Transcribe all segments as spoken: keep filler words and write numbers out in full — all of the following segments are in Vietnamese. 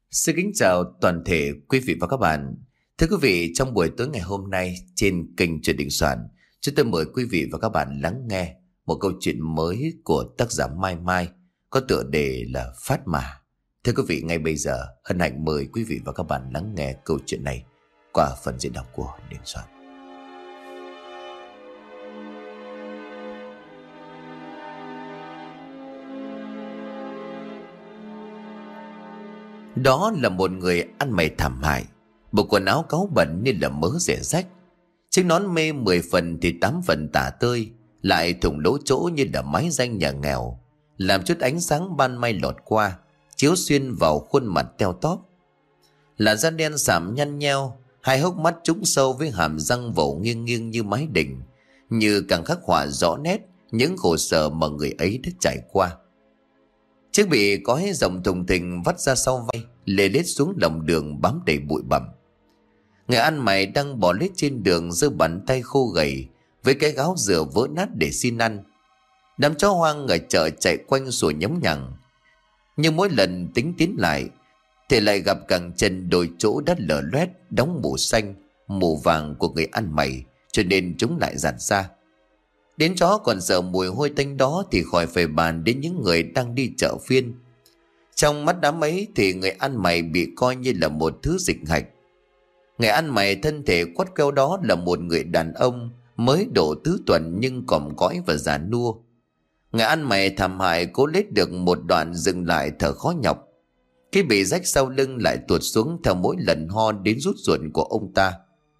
Xin kính chào toàn thể quý vị và các bạn. Thưa quý vị, trong buổi tối ngày hôm nay trên kênh Truyện Đình Soạn, chúng tôi mời quý vị và các bạn lắng nghe một câu chuyện mới của tác giả Mai Mai có tựa đề là Phát Mà. Thưa quý vị, ngay bây giờ hân hạnh mời quý vị và các bạn lắng nghe câu chuyện này qua phần diễn đọc của Đình Soạn. Đó là một người ăn mày thảm hại, bộ quần áo cáu bẩn như là mớ rẻ rách, chiếc nón mê mười phần thì tám phần tả tơi, lại thủng lỗ chỗ như là mái danh nhà nghèo, làm chút ánh sáng ban mai lọt qua, chiếu xuyên vào khuôn mặt teo tóp. Làn da đen sạm nhăn nheo, hai hốc mắt trũng sâu với hàm răng vẩu nghiêng nghiêng như mái đình, như càng khắc họa rõ nét những khổ sở mà người ấy đã trải qua. Chiếc bị cói rộng thùng thình vắt ra sau vai, lê lết xuống lòng đường bám đầy bụi bặm. Người ăn mày đang bò lết trên đường, giơ bàn tay khô gầy với cái gáo dừa vỡ nát để xin ăn. Đám chó hoang ở chợ chạy quanh sủa nhóng nhằng, nhưng mỗi lần tính tiến lại thì lại gặp cẳng chân đôi chỗ đất lở loét, đóng mù xanh mù vàng của người ăn mày, cho nên chúng lại dạt ra. Đến chó còn sợ mùi hôi tanh đó thì khỏi phải bàn đến những người đang đi chợ phiên. Trong mắt đám ấy thì người ăn mày bị coi như là một thứ dịch hạch. Người ăn mày thân thể quắt queo đó là một người đàn ông mới độ tứ tuần nhưng còm cõi và già nua. Người ăn mày thảm hại cố lết được một đoạn dừng lại thở khó nhọc. Cái bị rách sau lưng lại tuột xuống theo mỗi lần ho đến rút ruột của ông ta.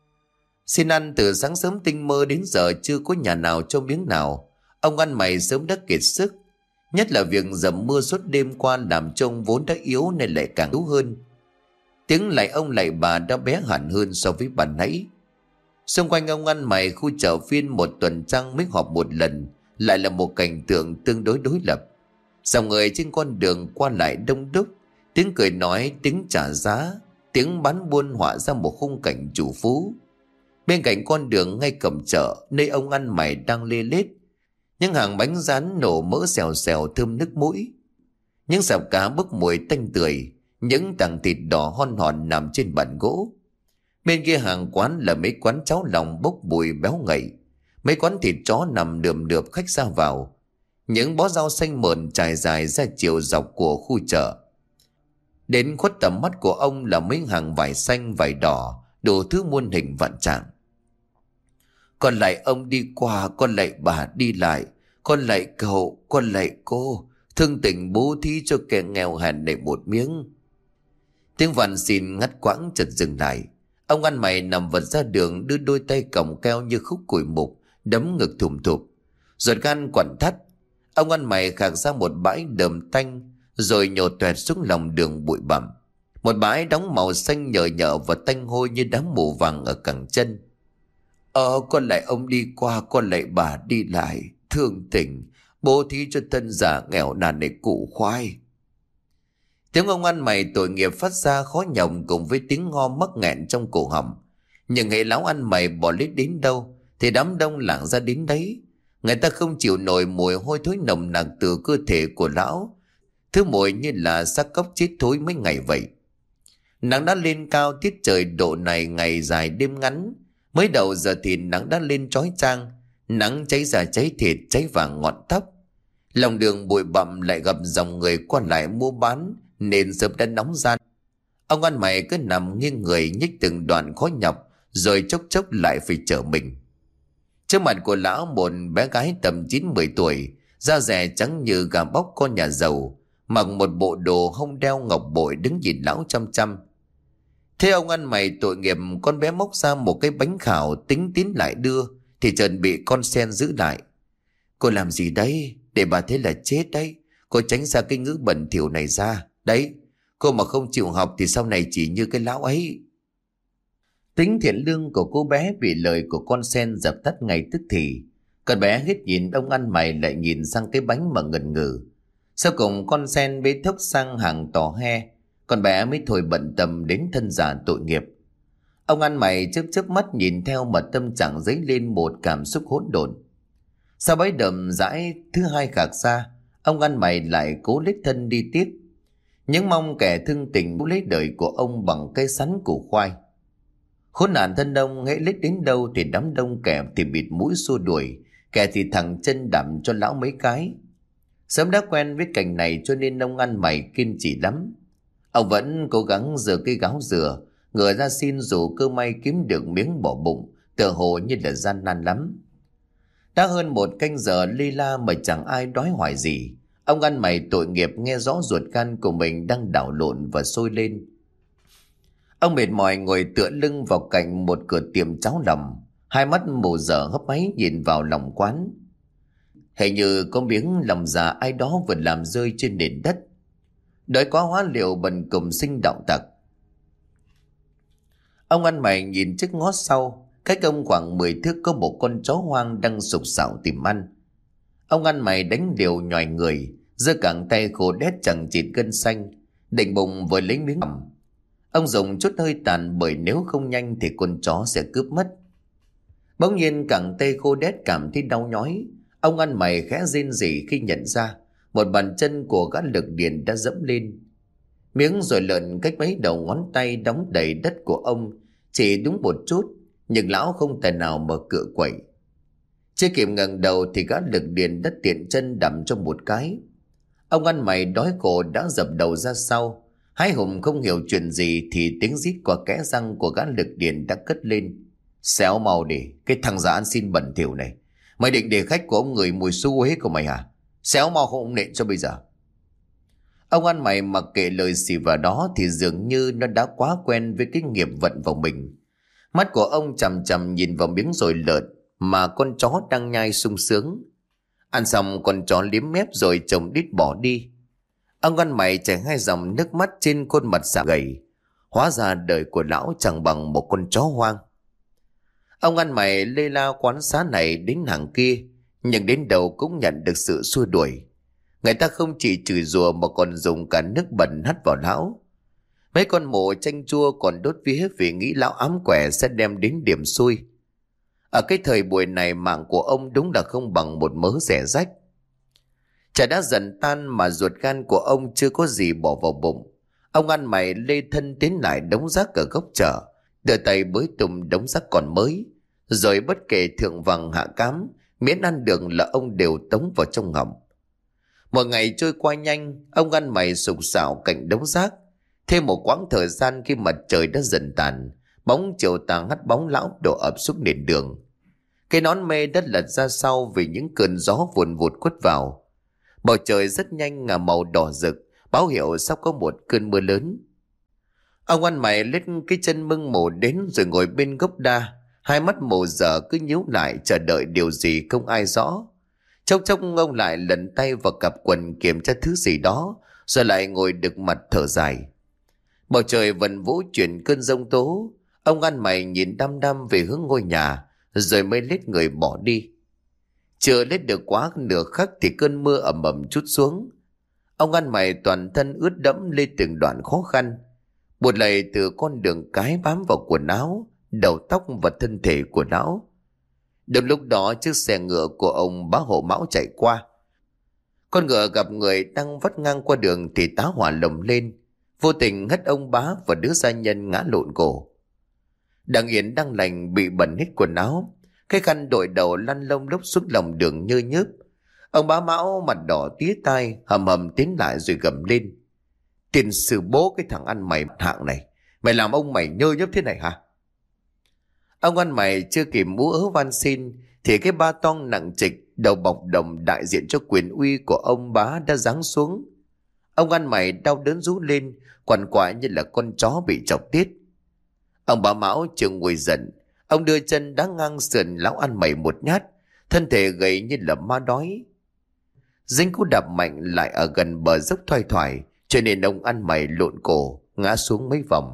Xin ăn từ sáng sớm tinh mơ đến giờ chưa có nhà nào cho miếng nào. Ông ăn mày sớm đã kiệt sức. Nhất là việc dầm mưa suốt đêm qua làm cho ông vốn đã yếu nên lại càng yếu hơn. Tiếng lạy ông lạy bà đã bé hẳn hơn so với ban nãy. Xung quanh ông ăn mày, khu chợ phiên một tuần trăng mới họp một lần lại là một cảnh tượng tương đối đối lập. Dòng người trên con đường qua lại đông đúc, tiếng cười nói, tiếng trả giá, tiếng bán buôn họa ra một khung cảnh chủ phú. Bên cạnh con đường ngay cổng chợ, nơi ông ăn mày đang lê lết, những hàng bánh rán nổ mỡ xèo xèo thơm nước mũi, những sạp cá bốc mùi tanh tưởi, những tảng thịt đỏ hon hòn nằm trên bàn gỗ. Bên kia hàng quán là mấy quán cháo lòng bốc mùi béo ngậy, mấy quán thịt chó nằm lườm lượp khách ra vào, những bó rau xanh mờn trải dài ra chiều dọc của khu chợ. Đến khuất tầm mắt của ông là mấy hàng vải xanh vải đỏ, đủ thứ muôn hình vạn trạng. Con lạy ông đi qua, con lạy bà đi lại, con lạy cậu, con lạy cô, thương tình bố thí cho kẻ nghèo hèn này một miếng. Tiếng van xin ngắt quãng chợt dừng lại. Ông ăn mày nằm vật ra đường, đưa đôi tay còng keo như khúc củi mục, đấm ngực thùm thụp, ruột gan quặn thắt. Ông ăn mày khạc ra một bãi đờm tanh, rồi nhổ toẹt xuống lòng đường bụi bặm, một bãi đóng màu xanh nhờ nhợ và tanh hôi như đám mù vàng ở cẳng chân. Ờ con lại ông đi qua, con lại bà đi lại, thương tình bố thí cho thân giả nghèo nàn này cụ khoai. Tiếng ông ăn mày tội nghiệp phát ra khó nhọc cùng với tiếng ngo mắc nghẹn trong cổ họng. Nhưng hệ lão ăn mày bỏ lết đến đâu thì đám đông lảng ra đến đấy. Người ta không chịu nổi mùi hôi thối nồng nặc từ cơ thể của lão, thứ mùi như là xác cóc chết thối mấy ngày vậy. Nắng đã lên cao, tiết trời độ này ngày dài đêm ngắn. Mới đầu giờ thì nắng đã lên chói chang, nắng cháy da cháy thịt, cháy vàng ngọn tóc. Lòng đường bụi bặm lại gặp dòng người qua lại mua bán nên sớm đã nóng gian. Ông ăn mày cứ nằm nghiêng người nhích từng đoạn khó nhọc, rồi chốc chốc lại phải trở mình. Trước mặt của lão một bé gái tầm chín mười tuổi, da dẻ trắng như gà bóc con nhà giàu, mặc một bộ đồ hông đeo ngọc bội đứng nhìn lão chăm chăm. Thế ông ăn mày tội nghiệp, con bé móc ra một cái bánh khảo tính tiến lại đưa thì chợt bị con sen giữ lại. Cô làm gì đấy? Để bà thấy là chết đấy. Cô tránh xa cái ngữ bẩn thỉu này ra. Đấy, cô mà không chịu học thì sau này chỉ như cái lão ấy. Tính thiện lương của cô bé bị lời của con sen dập tắt ngay tức thì. Con bé hết nhìn ông ăn mày lại nhìn sang cái bánh mà ngần ngừ. Sau cùng con sen bế thốc sang hàng tỏ he, con bé mới thôi bận tâm đến thân già tội nghiệp. Ông ăn mày chớp chớp mắt nhìn theo mà tâm trạng dấy lên một cảm xúc hỗn độn. Sau bãi đầm rãi thứ hai khạc ra, ông ăn mày lại cố lết thân đi tiếp. những mong kẻ thương tình lấy đời của ông bằng cây sắn củ khoai. Khốn nạn thân đông, hễ lết đến đâu thì đám đông kẻ thì bịt mũi xua đuổi, kẻ thì thẳng chân đạp cho lão mấy cái. Sớm đã quen với cảnh này cho nên ông ăn mày kiên trì lắm. Ông vẫn cố gắng rửa cây gáo dừa, ngửa ra xin dù cơ may kiếm được miếng bỏ bụng, tựa hồ như là gian nan lắm. Đã hơn một canh giờ lê la mà chẳng ai đói hoài gì. Ông ăn mày tội nghiệp nghe rõ ruột gan của mình đang đảo lộn và sôi lên. Ông mệt mỏi ngồi tựa lưng vào cạnh một cửa tiệm cháo lòng, hai mắt mù dở hấp háy nhìn vào lòng quán. Hình như có miếng lòng già ai đó vừa làm rơi trên nền đất. Đói quá hóa liệu bần cùng sinh đạo tặc. Ông ăn mày nhìn trước ngó sau, cách ông khoảng mười thước có một con chó hoang đang sục sạo tìm ăn. Ông ăn mày đánh liều nhòi người, giơ cẳng tay khô đét chẳng chịt gân xanh, định bụng vừa lấy miếng ẩm. Ông dùng chút hơi tàn bởi nếu không nhanh thì con chó sẽ cướp mất. Bỗng nhiên cẳng tay khô đét cảm thấy đau nhói. Ông ăn mày khẽ rên rỉ khi nhận ra một bàn chân của gã lực điền đã dẫm lên. Miếng rồi lợn cách mấy đầu ngón tay đóng đầy đất của ông, chỉ đúng một chút, nhưng lão không thể nào mở cửa quậy. Chưa kịp ngẩng đầu thì gã lực điền đã tiện chân đầm cho một cái. Ông ăn mày đói khổ đã dập đầu ra sau. Hai hùng không hiểu chuyện gì thì tiếng rít qua kẽ răng của gã lực điền đã cất lên. Xéo mau đi, cái thằng già ăn xin bẩn thỉu này. Mày định để khách của ông người mùi xú hết của mày hả? Xéo mau không ông nện cho bây giờ. Ông ăn mày mặc kệ lời xì vào đó thì dường như nó đã quá quen với cái nghiệp vận vào mình. Mắt của ông chằm chằm nhìn vào miếng dồi lợn mà con chó đang nhai sung sướng. Ăn xong con chó liếm mép rồi chồng đít bỏ đi. Ông ăn mày chảy hai dòng nước mắt trên khuôn mặt xạ gầy. Hóa ra đời của lão chẳng bằng một con chó hoang. Ông ăn mày lê la quán xá này đến hàng kia, nhưng đến đầu cũng nhận được sự xua đuổi. Người ta không chỉ chửi rủa mà còn dùng cả nước bẩn hắt vào lão. Mấy con mổ chanh chua còn đốt vía vì nghĩ lão ám quẻ sẽ đem đến điểm xui. Ở cái thời buổi này mạng của ông đúng là không bằng một mớ rẻ rách. Chả đã dần tan mà ruột gan của ông chưa có gì bỏ vào bụng. Ông ăn mày lê thân tiến lại đống rác ở góc chợ, đưa tay bới tùm đống rác còn mới, rồi bất kể thượng vàng hạ cám, miễn ăn được là ông đều tống vào trong họng. Một ngày trôi qua nhanh, ông ăn mày sục sạo cạnh đống rác. Thêm một quãng thời gian khi mặt trời đã dần tàn, bóng chiều tà hắt bóng lão đổ ập xuống nền đường. Cái nón mê đất lật ra sau vì những cơn gió vùn vụt quất vào. Bầu trời rất nhanh ngả màu đỏ rực, báo hiệu sắp có một cơn mưa lớn. Ông ăn mày lết cái chân mưng mổ đến rồi ngồi bên gốc đa, hai mắt mù dở cứ nhíu lại chờ đợi điều gì không ai rõ. Chốc chốc ông lại lần tay vào cặp quần kiểm tra thứ gì đó, rồi lại ngồi đực mặt thở dài. Bầu trời vần vũ chuyển cơn giông tố. Ông ăn mày nhìn đăm đăm về hướng ngôi nhà, rồi mới lết người bỏ đi. Chưa lết được quá nửa khắc thì cơn mưa ầm ầm trút xuống. Ông ăn mày toàn thân ướt đẫm lên từng đoạn khó khăn. Một lầy từ con đường cái bám vào quần áo, đầu tóc và thân thể của lão. Đúng lúc đó chiếc xe ngựa của ông bá hộ mão chạy qua. Con ngựa gặp người đang vắt ngang qua đường thì tá hỏa lồng lên, vô tình hất ông bá và đứa gia nhân ngã lộn cổ. Đang yên đang lành bị bẩn hết quần áo, cái khăn đội đầu lăn lông lốc xuống lòng đường nhơ nhớp. Ông bá mão mặt đỏ tía tai hầm hầm tiến lại rồi gầm lên: "Tiền sư bố cái thằng ăn mày hạng này, mày làm ông mày nhơ nhớp thế này hả?" Ông ăn mày chưa kịp múa ớ van xin thì cái ba tong nặng trịch đầu bọc đồng đại diện cho quyền uy của ông bá đã giáng xuống. Ông ăn mày đau đớn rú lên, quằn quại như là con chó bị chọc tiết. Ông bá mão chưa nguôi giận, ông đưa chân đá ngang sườn lão ăn mày một nhát, thân thể gầy như là ma đói. Dính cú đạp mạnh lại ở gần bờ dốc thoai thoải, cho nên ông ăn mày lộn cổ ngã xuống mấy vòng.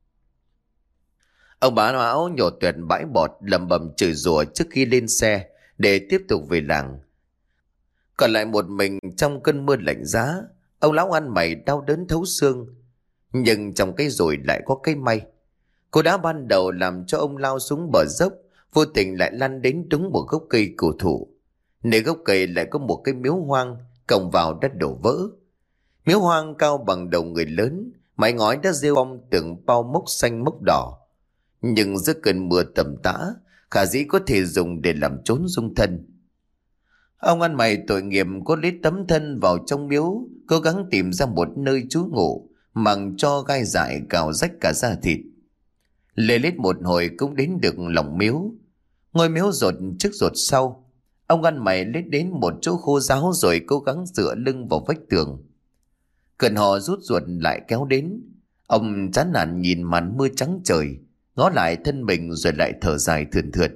Ông bá mão nhổ tuyệt bãi bọt lầm bầm chửi rủa trước khi lên xe để tiếp tục về làng. Còn lại một mình trong cơn mưa lạnh giá, ông lão ăn mày đau đớn thấu xương. Nhưng trong cái rồi lại có cái may. Cú đá ban đầu làm cho ông lao xuống bờ dốc, vô tình lại lăn đến đúng một gốc cây cổ thụ. Nơi gốc cây lại có một cái miếu hoang, cổng vào đất đổ vỡ. Miếu hoang cao bằng đầu người lớn, mái ngói đã rêu phong từng bao mốc xanh mốc đỏ. Nhưng giữa cơn mưa tầm tã, khả dĩ có thể dùng để làm trốn dung thân. Ông ăn mày tội nghiệp có lấy tấm thân vào trong miếu, cố gắng tìm ra một nơi trú ngụ, mằng cho gai dại cào rách cả da thịt. Lê lết một hồi cũng đến được lòng miếu. Ngôi miếu rột trước rột sau. Ông ăn mày lết đến một chỗ khô ráo rồi cố gắng dựa lưng vào vách tường. Cơn ho rút ruột lại kéo đến. Ông chán nản nhìn màn mưa trắng trời, ngó lại thân mình rồi lại thở dài thườn thượt.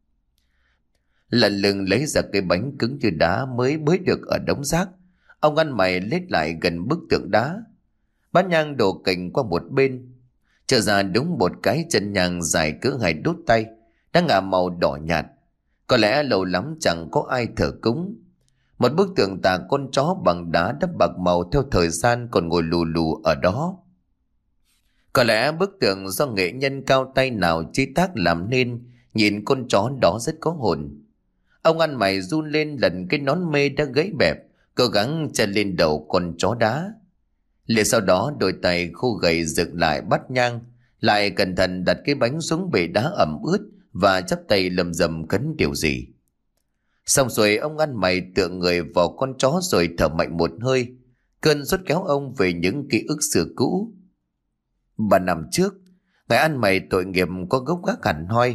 Lần lưng lấy ra cái bánh cứng như đá mới bới được ở đống rác. Ông ăn mày lết lại gần bức tượng đá, bát nhang đổ cành qua một bên. Trở ra đúng một cái chân nhang dài cỡ hai đốt tay, đã ngả màu đỏ nhạt. Có lẽ lâu lắm chẳng có ai thờ cúng. Một bức tượng tà con chó bằng đá đắp bạc màu theo thời gian còn ngồi lù lù ở đó. Có lẽ bức tượng do nghệ nhân cao tay nào chế tác làm nên, nhìn con chó đó rất có hồn. Ông ăn mày run lên lần cái nón mê đã gãy bẹp, cố gắng chân lên đầu con chó đá. Liền sau đó đôi tay khô gầy dựng lại bát nhang, lại cẩn thận đặt cái bánh xuống bể đá ẩm ướt và chắp tay lầm rầm khấn điều gì. Xong rồi ông ăn mày tựa người vào con chó rồi thở mạnh một hơi. Cơn sốt kéo ông về những ký ức xưa cũ. Ba năm trước, ngày ăn mày tội nghiệp có gốc gác hẳn hoi.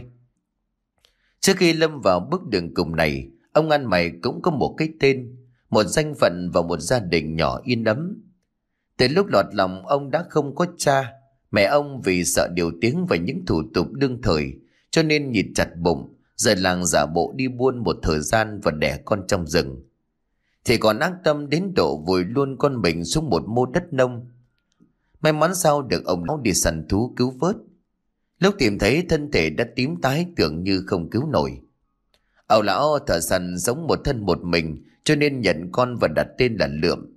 Trước khi lâm vào bước đường cùng này, ông ăn mày cũng có một cái tên, một danh phận và một gia đình nhỏ yên ấm. Từ lúc lọt lòng ông đã không có cha. Mẹ ông vì sợ điều tiếng và những thủ tục đương thời cho nên nhịt chặt bụng, rời làng giả bộ đi buôn một thời gian và đẻ con trong rừng. Thì còn ác tâm đến độ vùi luôn con mình xuống một mô đất nông. May mắn sao được ông lão đi săn thú cứu vớt. Lúc tìm thấy thân thể đã tím tái tưởng như không cứu nổi. Ông lão thợ săn sống một thân một mình cho nên nhận con và đặt tên là Lượm.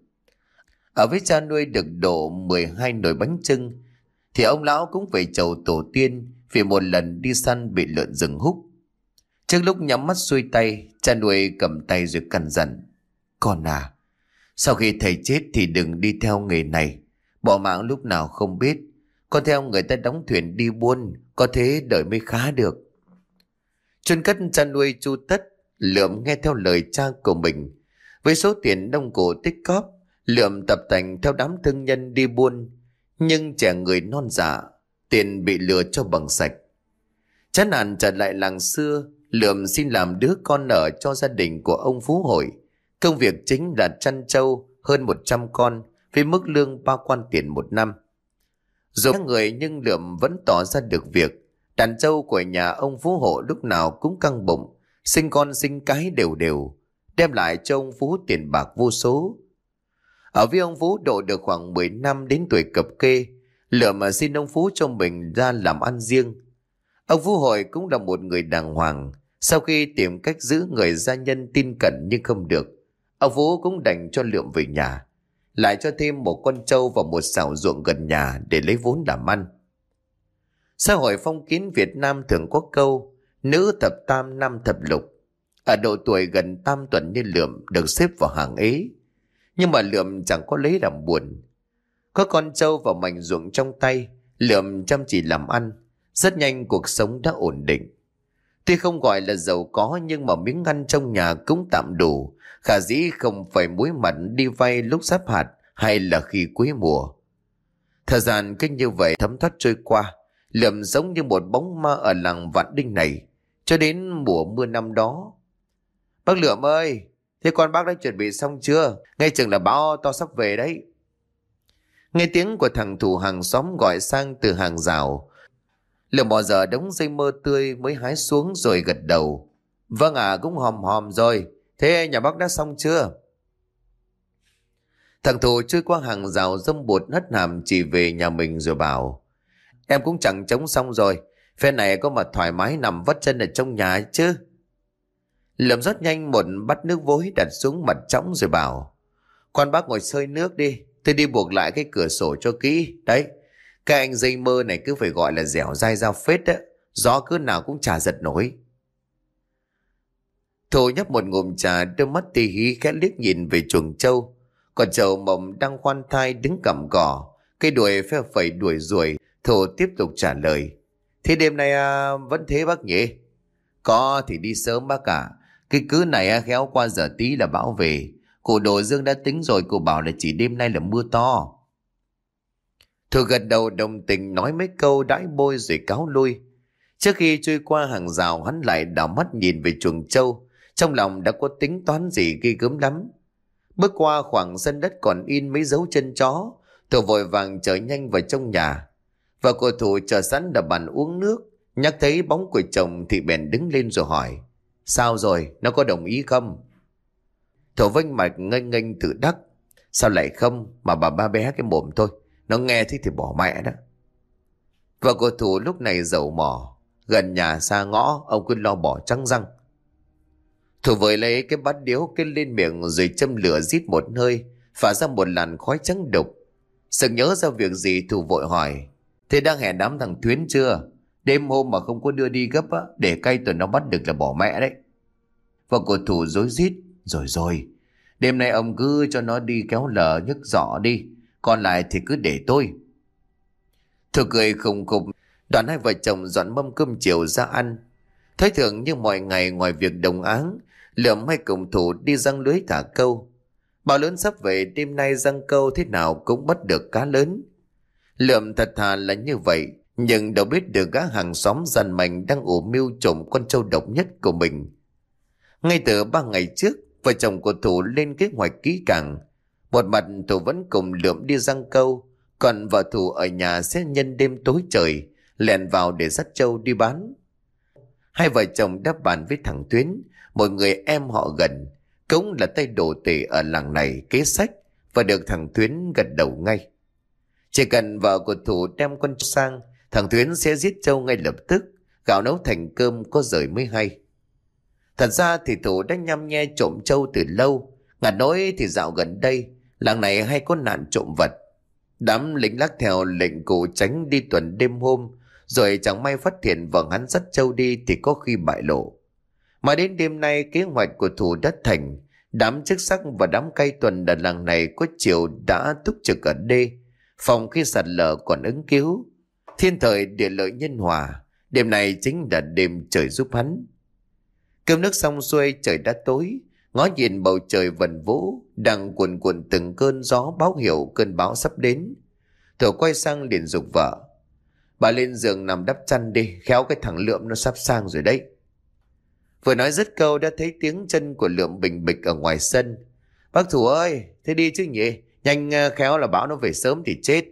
Ở với cha nuôi được độ mười hai nồi bánh chưng thì ông lão cũng về chầu tổ tiên vì một lần đi săn bị lợn rừng húc. Trước lúc nhắm mắt xuôi tay, cha nuôi cầm tay rồi căn dặn: "Con à, sau khi thầy chết thì đừng đi theo nghề này, bỏ mạng lúc nào không biết. Con theo người ta đóng thuyền đi buôn, có thế đời mới khá được." Chôn cất cha nuôi chu tất, Lượm nghe theo lời cha của mình. Với số tiền đông cổ tích cóp, Lượm tập tành theo đám thương nhân đi buôn. Nhưng trẻ người non dạ, tiền bị lừa cho bằng sạch. Chán nản trở lại làng xưa, Lượm xin làm đứa con ở cho gia đình của ông Phú Hội. Công việc chính là chăn trâu hơn một trăm con với mức lương ba quan tiền một năm. Dù người nhưng Lượm vẫn tỏ ra được việc. Đàn trâu của nhà ông Phú Hộ lúc nào cũng căng bụng, sinh con sinh cái đều đều, đem lại cho ông Phú tiền bạc vô số. Ở với ông Phú độ được khoảng mười năm đến tuổi cập kê, Lượm mà xin ông Phú cho mình ra làm ăn riêng. Ông Phú Hội cũng là một người đàng hoàng. Sau khi tìm cách giữ người gia nhân tin cẩn nhưng không được, ông Phú cũng đành cho Lượm về nhà, lại cho thêm một con trâu và một xào ruộng gần nhà để lấy vốn làm ăn. Xã hội phong kiến Việt Nam thường có câu nữ thập tam nam thập lục. Ở độ tuổi gần tam tuần như Lượm được xếp vào hàng ấy. Nhưng mà Lượm chẳng có lấy làm buồn. Có con trâu và mảnh ruộng trong tay, Lượm chăm chỉ làm ăn. Rất nhanh cuộc sống đã ổn định. Tuy không gọi là giàu có nhưng mà miếng ăn trong nhà cũng tạm đủ, khả dĩ không phải muối mặn đi vay lúc sắp hạt hay là khi cuối mùa. Thời gian cứ như vậy thấm thoát trôi qua, Lượm giống như một bóng ma ở làng Vạn Đinh này cho đến mùa mưa năm đó. "Bác Lượm ơi, thế con bác đã chuẩn bị xong chưa? Ngay chừng là bão to sắp về đấy." Nghe tiếng của thằng thủ hàng xóm gọi sang từ hàng rào, Lượm bỏ giờ đống dây mơ tươi mới hái xuống rồi gật đầu: "Vâng ạ, à, cũng hòm hòm rồi. Thế nhà bác đã xong chưa?" Thằng thủ trôi qua hàng rào dâm bụt hất hàm chỉ về nhà mình rồi bảo: "Em cũng chẳng chống xong rồi. Phe này có mà thoải mái nằm vắt chân ở trong nhà chứ." Lượm rất nhanh một bát nước vối đặt xuống mặt trống rồi bảo: "Con bác ngồi xơi nước đi. Tôi đi buộc lại cái cửa sổ cho kỹ. Đấy, các anh dây mơ này cứ phải gọi là dẻo dai dao phết á. Gió cứ nào cũng chả giật nổi." Thủ nhấp một ngụm trà, đôi mắt tì hí khẽ liếc nhìn về chuồng trâu. Còn chầu mộng đang khoan thai đứng cằm cỏ, cây đuổi phe phẩy đuổi ruồi. Thủ tiếp tục trả lời. Thế đêm nay à, vẫn thế bác nhỉ? Có thì đi sớm bác ạ. Cái cứ này à, khéo qua giờ tí là bão về. Cụ Đồ Dương đã tính rồi, cụ bảo là chỉ đêm nay là mưa to. Thủ gật đầu đồng tình nói mấy câu đãi bôi rồi cáo lui. Trước khi trôi qua hàng rào, hắn lại đảo mắt nhìn về chuồng trâu. Trong lòng đã có tính toán gì ghê gớm lắm. Bước qua khoảng sân đất còn in mấy dấu chân chó, Thủ vội vàng trở nhanh vào trong nhà. Và cô Thủ chờ sẵn đập bàn uống nước. Nhắc thấy bóng của chồng thì bèn đứng lên rồi hỏi. Sao rồi, nó có đồng ý không? Thủ vênh mặt nghênh nghênh tự đắc. Sao lại không, mà bà ba bé cái mồm thôi. Nó nghe thế thì bỏ mẹ đó. Và cô Thủ lúc này dầu mỏ. Gần nhà xa ngõ, ông cứ lo bỏ trắng răng. Thủ vội lấy cái bát điếu cái lên miệng rồi châm lửa rít một hơi, phả ra một làn khói trắng đục. Sực nhớ ra việc gì, Thủ vội hỏi. Thế đang hẹn đám thằng Thuyến chưa? Đêm hôm mà không có đưa đi gấp á, để cay tụi nó bắt được là bỏ mẹ đấy. Và cô Thủ rối rít. Rồi rồi, đêm nay ông cứ cho nó đi kéo lờ nhức giỏ đi, còn lại thì cứ để tôi. Thủ cười khùng khục. Đoàn hai vợ chồng dọn mâm cơm chiều ra ăn. Thấy thường như mọi ngày, ngoài việc đồng áng, Lượm hay cùng Thủ đi giăng lưới thả câu. Bão lớn sắp về, đêm nay giăng câu thế nào cũng bắt được cá lớn. Lượm thật thà là như vậy, nhưng đâu biết được gã hàng xóm dằn mành đang ủ mưu trộm con trâu độc nhất của mình. Ngay từ ba ngày trước, vợ chồng của Thủ lên kế hoạch kỹ càng. Một mặt Thủ vẫn cùng Lượm đi giăng câu, còn vợ Thủ ở nhà sẽ nhân đêm tối trời lẻn vào để dắt trâu đi bán. Hai vợ chồng đáp bàn với thằng Tuyến, một người em họ gần, cũng là tay đồ tể ở làng này kế sách, và được thằng Tuyến gật đầu ngay. Chỉ cần vợ của Thủ đem con sang, thằng Tuyến sẽ giết trâu ngay lập tức, gạo nấu thành cơm có rời mới hay. Thật ra thì Thủ đã nhăm nhe trộm trâu từ lâu, ngặt nỗi thì dạo gần đây làng này hay có nạn trộm vật. Đám lính lác theo lệnh cụ tránh đi tuần đêm hôm, rồi chẳng may phát hiện vợ hắn dắt trâu đi thì có khi bại lộ. Mà đến đêm nay kế hoạch của Thủ đã thành. Đám chức sắc và đám cai tuần ở làng này có chiều đã túc trực ở đê, phòng khi sạt lở còn ứng cứu. Thiên thời địa lợi nhân hòa, đêm này chính là đêm trời giúp hắn. Cơm nước xong xuôi, trời đã tối. Ngó nhìn bầu trời vần vũ đang cuồn cuộn từng cơn gió báo hiệu cơn bão sắp đến. Thủ quay sang liền giục vợ. Bà lên giường nằm đắp chăn đi, khéo cái thằng Lượm nó sắp sang rồi đấy. Vừa nói dứt câu đã thấy tiếng chân của Lượm bình bịch ở ngoài sân. Bác Thủ ơi, thế đi chứ nhỉ? Nhanh, khéo là bão nó về sớm thì chết.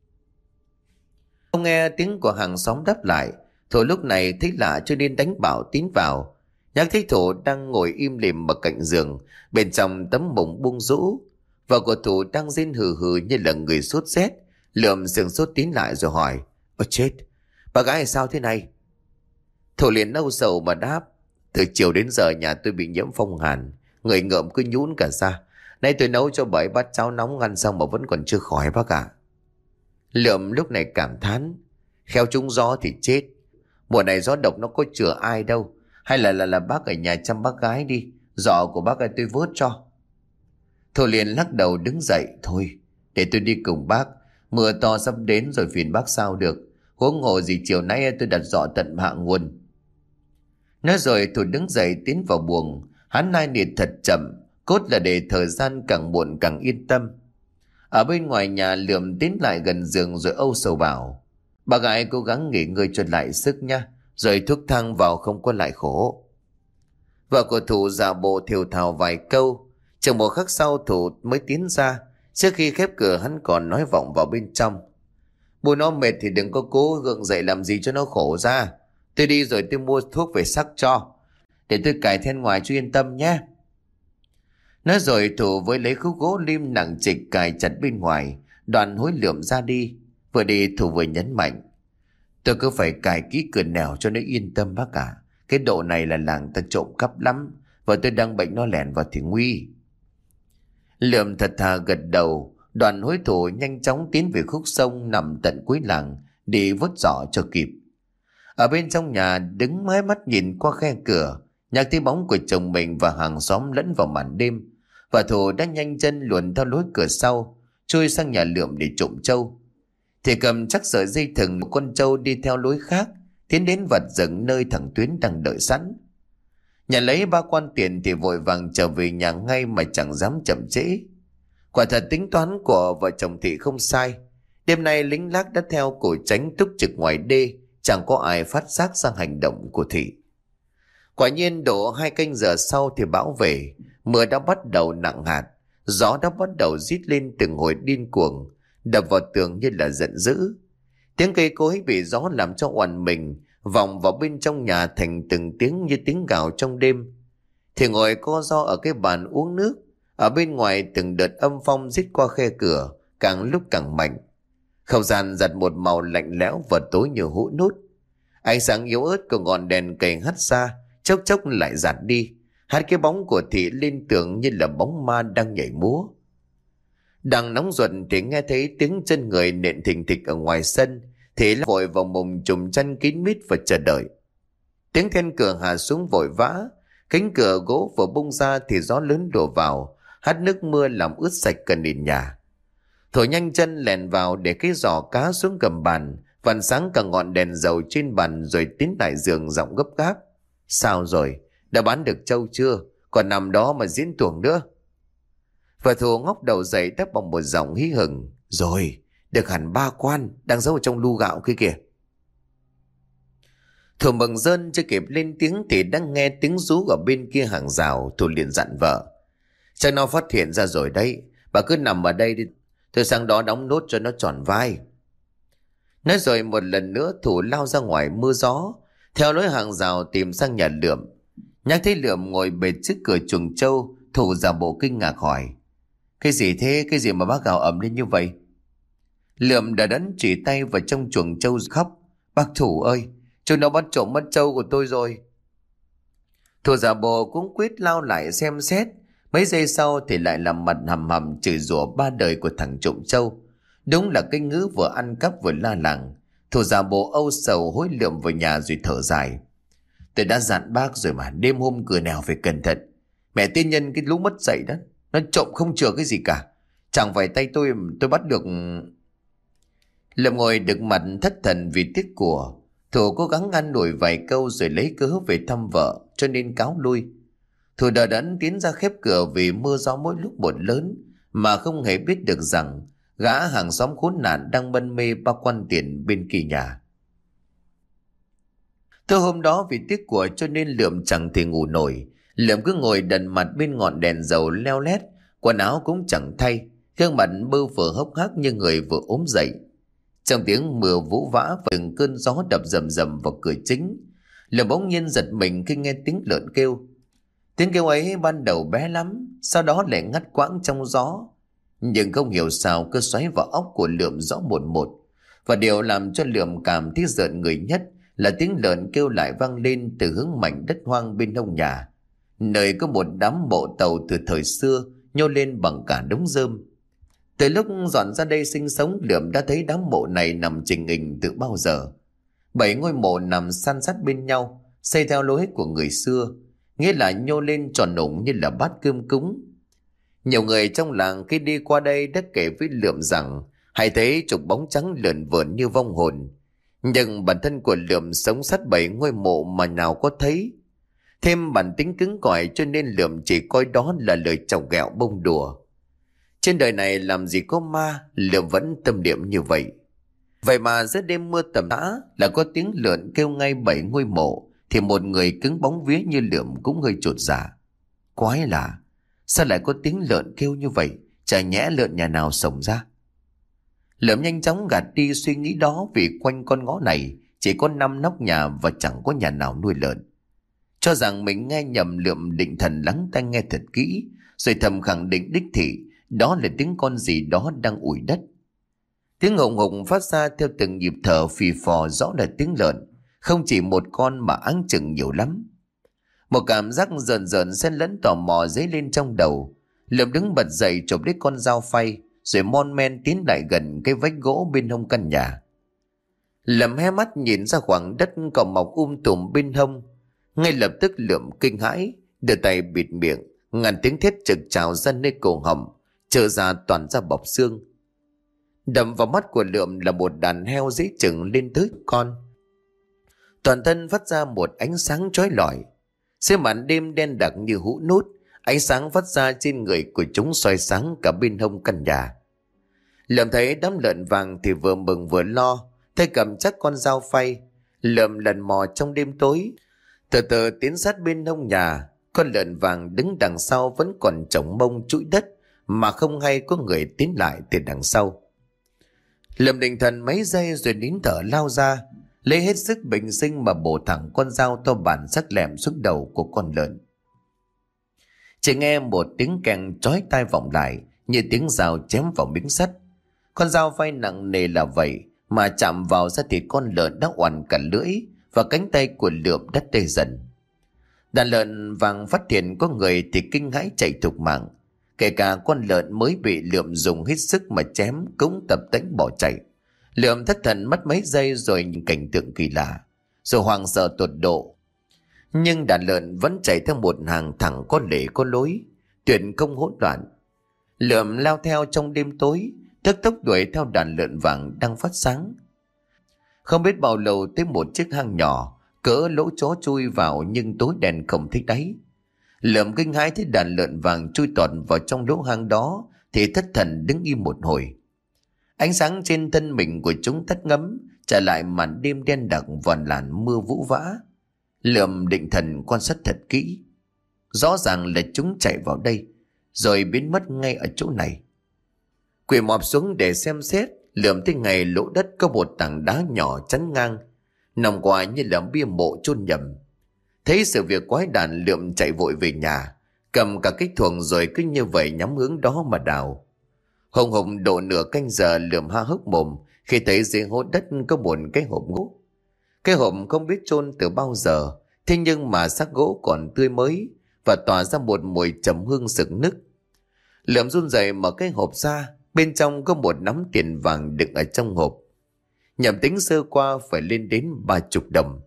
Không nghe tiếng của hàng xóm đáp lại, Thủ lúc này thấy lạ cho nên đánh bảo tiến vào. Nhắc thấy Thủ đang ngồi im lìm ở cạnh giường, bên trong tấm mùng buông rũ. Vợ của Thủ đang rên hừ hừ như là người sốt rét. Lượm sừng sốt tiến lại rồi hỏi. Ôi chết, bà gái sao thế này? Thủ liền âu sầu mà đáp. Từ chiều đến giờ nhà tôi bị nhiễm phong hàn, người ngợm cứ nhún cả ra. Nay tôi nấu cho bảy bát cháo nóng ăn xong mà vẫn còn chưa khỏi bác ạ. Lượm lúc này cảm thán. Khéo trúng gió thì chết. Mùa này gió độc nó có chữa ai đâu. Hay là là là bác ở nhà chăm bác gái đi, giỏ của bác ấy tôi vớt cho. Thủ liền lắc đầu đứng dậy. Thôi để tôi đi cùng bác, mưa to sắp đến rồi phiền bác sao được. Huống hồ gì chiều nay tôi đặt giỏ tận hạ nguồn. Nói rồi Thủ đứng dậy tiến vào buồng. Hắn nai nịt thật chậm, cốt là để thời gian càng muộn càng yên tâm. Ở bên ngoài nhà, Lượm tiến lại gần giường rồi âu sầu bảo. Bà gái cố gắng nghỉ ngơi cho lại sức nha, rồi thuốc thang vào không có lại khổ. Vợ của Thủ giả bộ thều thào vài câu. Chừng một khắc sau Thủ mới tiến ra. Trước khi khép cửa hắn còn nói vọng vào bên trong. Bùi nó mệt thì đừng có cố gượng dậy làm gì cho nó khổ ra. Tôi đi rồi tôi mua thuốc về sắc cho, để tôi cài then ngoài cho yên tâm nhé. Nói rồi Thủ với lấy khúc gỗ lim nặng trịch cài chặt bên ngoài, đoàn hối Lượm ra đi. Vừa đi Thủ vừa nhấn mạnh. Tôi cứ phải cài kỹ cửa nẻo cho nó yên tâm bác cả. Cái độ này là làng ta trộm cắp lắm, và tôi đang bệnh nó lẻn vào thì nguy. Lượm thật thà gật đầu. Đoàn hối Thủ nhanh chóng tiến về khúc sông nằm tận cuối làng để vớt giỏ cho kịp. Ở bên trong nhà đứng mái mắt nhìn qua khe cửa, nhắc thấy bóng của chồng mình và hàng xóm lẫn vào màn đêm. Và Thủ đã nhanh chân luồn theo lối cửa sau, chui sang nhà Lượm để trộm trâu. Thì cầm chắc sợi dây thừng một con trâu đi theo lối khác, tiến đến vật rừng nơi thằng Tuyến đang đợi sẵn. Nhận lấy ba quan tiền thì vội vàng trở về nhà ngay mà chẳng dám chậm trễ. Quả thật tính toán của vợ chồng Thị không sai. Đêm nay lính lác đã theo cổ tránh túc trực ngoài đê, chẳng có ai phát giác ra hành động của Thị. Quả nhiên độ hai canh giờ sau thì bão về, mưa đã bắt đầu nặng hạt, gió đã bắt đầu rít lên từng hồi điên cuồng, đập vào tường như là giận dữ. Tiếng cây cối bị gió làm cho oằn mình, vọng vào bên trong nhà thành từng tiếng như tiếng gào trong đêm. Thì ngồi co ro ở cái bàn uống nước, ở bên ngoài từng đợt âm phong rít qua khe cửa, càng lúc càng mạnh. Không gian giặt một màu lạnh lẽo và tối như hũ nút. Ánh sáng yếu ớt của ngọn đèn cầy hắt ra, chốc chốc lại giặt đi, hắt cái bóng của Thị lên tường như là bóng ma đang nhảy múa. Đang nóng ruột thì nghe thấy tiếng chân người nện thình thịch ở ngoài sân, thì vội vào mùng trùm chăn kín mít và chờ đợi. Tiếng then cửa hạ xuống vội vã, cánh cửa gỗ vừa bung ra thì gió lớn đổ vào, hắt nước mưa làm ướt sạch cả nền nhà. Thổi nhanh chân lèn vào để cái giỏ cá xuống gầm bàn, vằn sáng cả ngọn đèn dầu trên bàn rồi tiến lại giường giọng gấp gáp. Sao rồi? Đã bán được trâu chưa? Còn nằm đó mà diễn tuồng nữa. Và Thù ngóc đầu dậy đáp bằng một giọng hí hửng. Rồi, được hẳn ba quan, đang giấu ở trong lu gạo kia kìa. Thù mừng rơn chưa kịp lên tiếng thì đang nghe tiếng rú ở bên kia hàng rào. Thù liền dặn vợ. Chắc nó phát hiện ra rồi đấy, bà cứ nằm ở đây đi, tôi sang đó đóng nốt cho nó tròn vai. Nói rồi một lần nữa Thù lao ra ngoài mưa gió, theo lối hàng rào tìm sang nhà Lượm. Nhắc thấy Lượm ngồi bệt trước cửa chuồng trâu, Thù giả bộ kinh ngạc hỏi. Cái gì thế? Cái gì mà bác gào ầm lên như vậy? Lượm đã đấn chỉ tay vào trong chuồng trâu khóc. Bác Thủ ơi, chúng nó bắt trộm mất trâu của tôi rồi. Thù giả bộ cũng quyết lao lại xem xét. Mấy giây sau thì lại làm mặt hầm hầm chửi rủa ba đời của thằng trộm trâu. Đúng là cái ngữ vừa ăn cắp vừa la làng. Thù giả bộ âu sầu hối Lượm vào nhà rồi thở dài. Tôi đã dặn bác rồi mà, đêm hôm cửa nào phải cẩn thận. Mẹ tiên nhân cái lũ mất dạy đó, nó trộm không chừa cái gì cả. Chẳng phải tay tôi tôi bắt được. Lượm ngồi đực mặt thất thần vì tiếc của. Thủ cố gắng ngăn nổi vài câu rồi lấy cớ về thăm vợ cho nên cáo lui. Thủ đờ đẫn tiến ra khép cửa vì mưa gió mỗi lúc một lớn, mà không hề biết được rằng gã hàng xóm khốn nạn đang mân mê ba quan tiền bên kia nhà. Tối hôm đó vì tiếc của cho nên Lượm chẳng thể ngủ nổi. Lượm cứ ngồi đần mặt bên ngọn đèn dầu leo lét, quần áo cũng chẳng thay, gương mặt bơ phờ hốc hác như người vừa ốm dậy. Trong tiếng mưa vũ vã và từng cơn gió đập rầm rầm vào cửa chính, Lượm bỗng nhiên giật mình khi nghe tiếng lợn kêu. Tiếng kêu ấy ban đầu bé lắm, sau đó lại ngắt quãng trong gió. Nhưng không hiểu sao cứ xoáy vào óc của Lượm rõ một một. Và điều làm cho Lượm cảm thấy rợn người nhất là tiếng lợn kêu lại vang lên từ hướng mảnh đất hoang bên hông nhà, nơi có một đám mộ tàu từ thời xưa nhô lên bằng cả đống rơm. Từ lúc dọn ra đây sinh sống, Lượm đã thấy đám mộ này nằm trình hình từ bao giờ. Bảy ngôi mộ nằm san sát bên nhau, xây theo lối của người xưa, nghĩa là nhô lên tròn ủng như là bát cơm cúng. Nhiều người trong làng khi đi qua đây đã kể với Lượm rằng hay thấy chục bóng trắng lượn vợn như vong hồn. Nhưng bản thân của Lượm sống sát bảy ngôi mộ mà nào có thấy. Thêm bản tính cứng cỏi cho nên Lượm chỉ coi đó là lời chọc ghẹo bông đùa. Trên đời này làm gì có ma, Lượm vẫn tâm niệm như vậy. Vậy mà giữa đêm mưa tầm tã là có tiếng lợn kêu ngay bảy ngôi mộ, thì một người cứng bóng vía như Lượm cũng hơi chột dạ. Quái lạ, sao lại có tiếng lợn kêu như vậy? Chả nhẽ lợn nhà nào sổng ra? Lượm nhanh chóng gạt đi suy nghĩ đó, vì quanh con ngõ này chỉ có năm nóc nhà và chẳng có nhà nào nuôi lợn. Cho rằng mình nghe nhầm, Lượm định thần lắng tai nghe thật kỹ, rồi thầm khẳng định đích thị đó là tiếng con gì đó đang ủi đất. Tiếng hùng hùng phát ra theo từng nhịp thở phì phò, rõ là tiếng lợn, không chỉ một con mà áng chừng nhiều lắm. Một cảm giác rờn rợn xen lẫn tò mò dấy lên trong đầu. Lượm đứng bật dậy chộp lấy con dao phay, rồi mon men tiến lại gần cái vách gỗ bên hông căn nhà. Lượm hé mắt nhìn ra khoảng đất còn mọc um tùm bên hông. Ngay lập tức Lượm kinh hãi, đưa tay bịt miệng, ngàn tiếng thét trực trào ra nơi cổ họng, trở ra toàn ra bọc xương. Đập vào mắt của Lượm là một đàn heo dễ chừng lên tới con. Toàn thân phát ra một ánh sáng chói lọi. Dưới màn đêm đen đặc như hũ nút, ánh sáng phát ra trên người của chúng soi sáng cả bên hông căn nhà. Lượm thấy đám lợn vàng thì vừa mừng vừa lo, tay cầm chắc con dao phay. Lượm lần mò trong đêm tối, từ từ tiến sát bên hông nhà. Con lợn vàng đứng đằng sau vẫn còn chổng mông trũi đất, mà không hay có người tiến lại từ đằng sau. Lượm định thần mấy giây rồi nín thở lao ra, lấy hết sức bình sinh mà bổ thẳng con dao to bản sắc lẹm xuống đầu của con lợn. Chỉ nghe một tiếng keng chói tai vọng lại, như tiếng dao chém vào miếng sắt. Con dao phay nặng nề là vậy, mà chạm vào da thịt con lợn đã oằn cả lưỡi, và cánh tay của Lượm đất tê dần. Đàn lợn vàng phát hiện có người thì kinh hãi chạy thục mạng. Kể cả con lợn mới bị Lượm dùng hết sức mà chém cũng tập tễnh bỏ chạy. Lượm thất thần mất mấy giây rồi nhìn cảnh tượng kỳ lạ, rồi hoảng sợ tột độ. Nhưng đàn lợn vẫn chạy theo một hàng thẳng có lề có lối, tuyệt không hỗn loạn. Lượm lao theo trong đêm tối, tức tốc đuổi theo đàn lợn vàng đang phát sáng. Không biết bao lâu tới một chiếc hang nhỏ, cỡ lỗ chó chui vào nhưng tối đen không thấy đáy. Lượm kinh hãi thấy đàn lợn vàng chui tọt vào trong lỗ hang đó thì thất thần đứng im một hồi. Ánh sáng trên thân mình của chúng tắt ngấm, trả lại màn đêm đen đặc và làn mưa vũ vã. Lượm định thần quan sát thật kỹ. Rõ ràng là chúng chạy vào đây, rồi biến mất ngay ở chỗ này. Quỳ mọp xuống để xem xét, Lượm thấy ngay lỗ đất có một tảng đá nhỏ chắn ngang, nằm qua như là bia mộ chôn nhầm. Thấy sự việc quái đản, Lượm chạy vội về nhà, cầm cả cái thuồng rồi cứ như vậy nhắm hướng đó mà đào. Hùng hùng độ nửa canh giờ, Lượm há hốc mồm khi thấy dưới hố đất có một cái hộp gỗ. Cái hộp không biết chôn từ bao giờ, thế nhưng mà xác gỗ còn tươi mới và tỏa ra một mùi trầm hương sực nức. Lượm run rẩy mở cái hộp ra, bên trong có một nắm tiền vàng đựng ở trong hộp. Nhầm tính sơ qua phải lên đến ba chục đồng.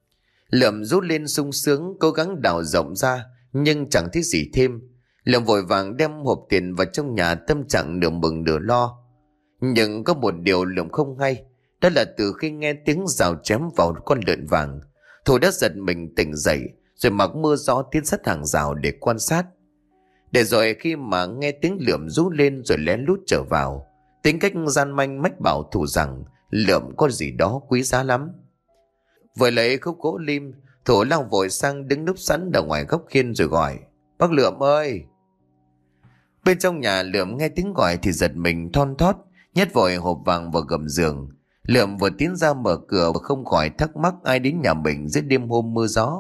Lượm rút lên sung sướng, cố gắng đào rộng ra nhưng chẳng thấy gì thêm. Lượm vội vàng đem hộp tiền vào trong nhà, tâm trạng nửa mừng nửa lo. Nhưng có một điều Lượm không hay, đó là từ khi nghe tiếng rào chém vào con lợn vàng, Thủ đã giật mình tỉnh dậy, rồi mặc mưa gió tiến sát hàng rào để quan sát. Để rồi khi mà nghe tiếng Lượm rú lên rồi lén lút trở vào, tính cách gian manh mách bảo Thủ rằng Lượm có gì đó quý giá lắm. Vừa lấy khúc gỗ lim, Thủ lao vội sang đứng núp sẵn ở ngoài góc khiên rồi gọi: "Bác Lượm ơi!" Bên trong nhà, Lượm nghe tiếng gọi thì giật mình thon thót, nhét vội hộp vàng vào gầm giường. Lượm vừa tiến ra mở cửa và không khỏi thắc mắc ai đến nhà mình giữa đêm hôm mưa gió.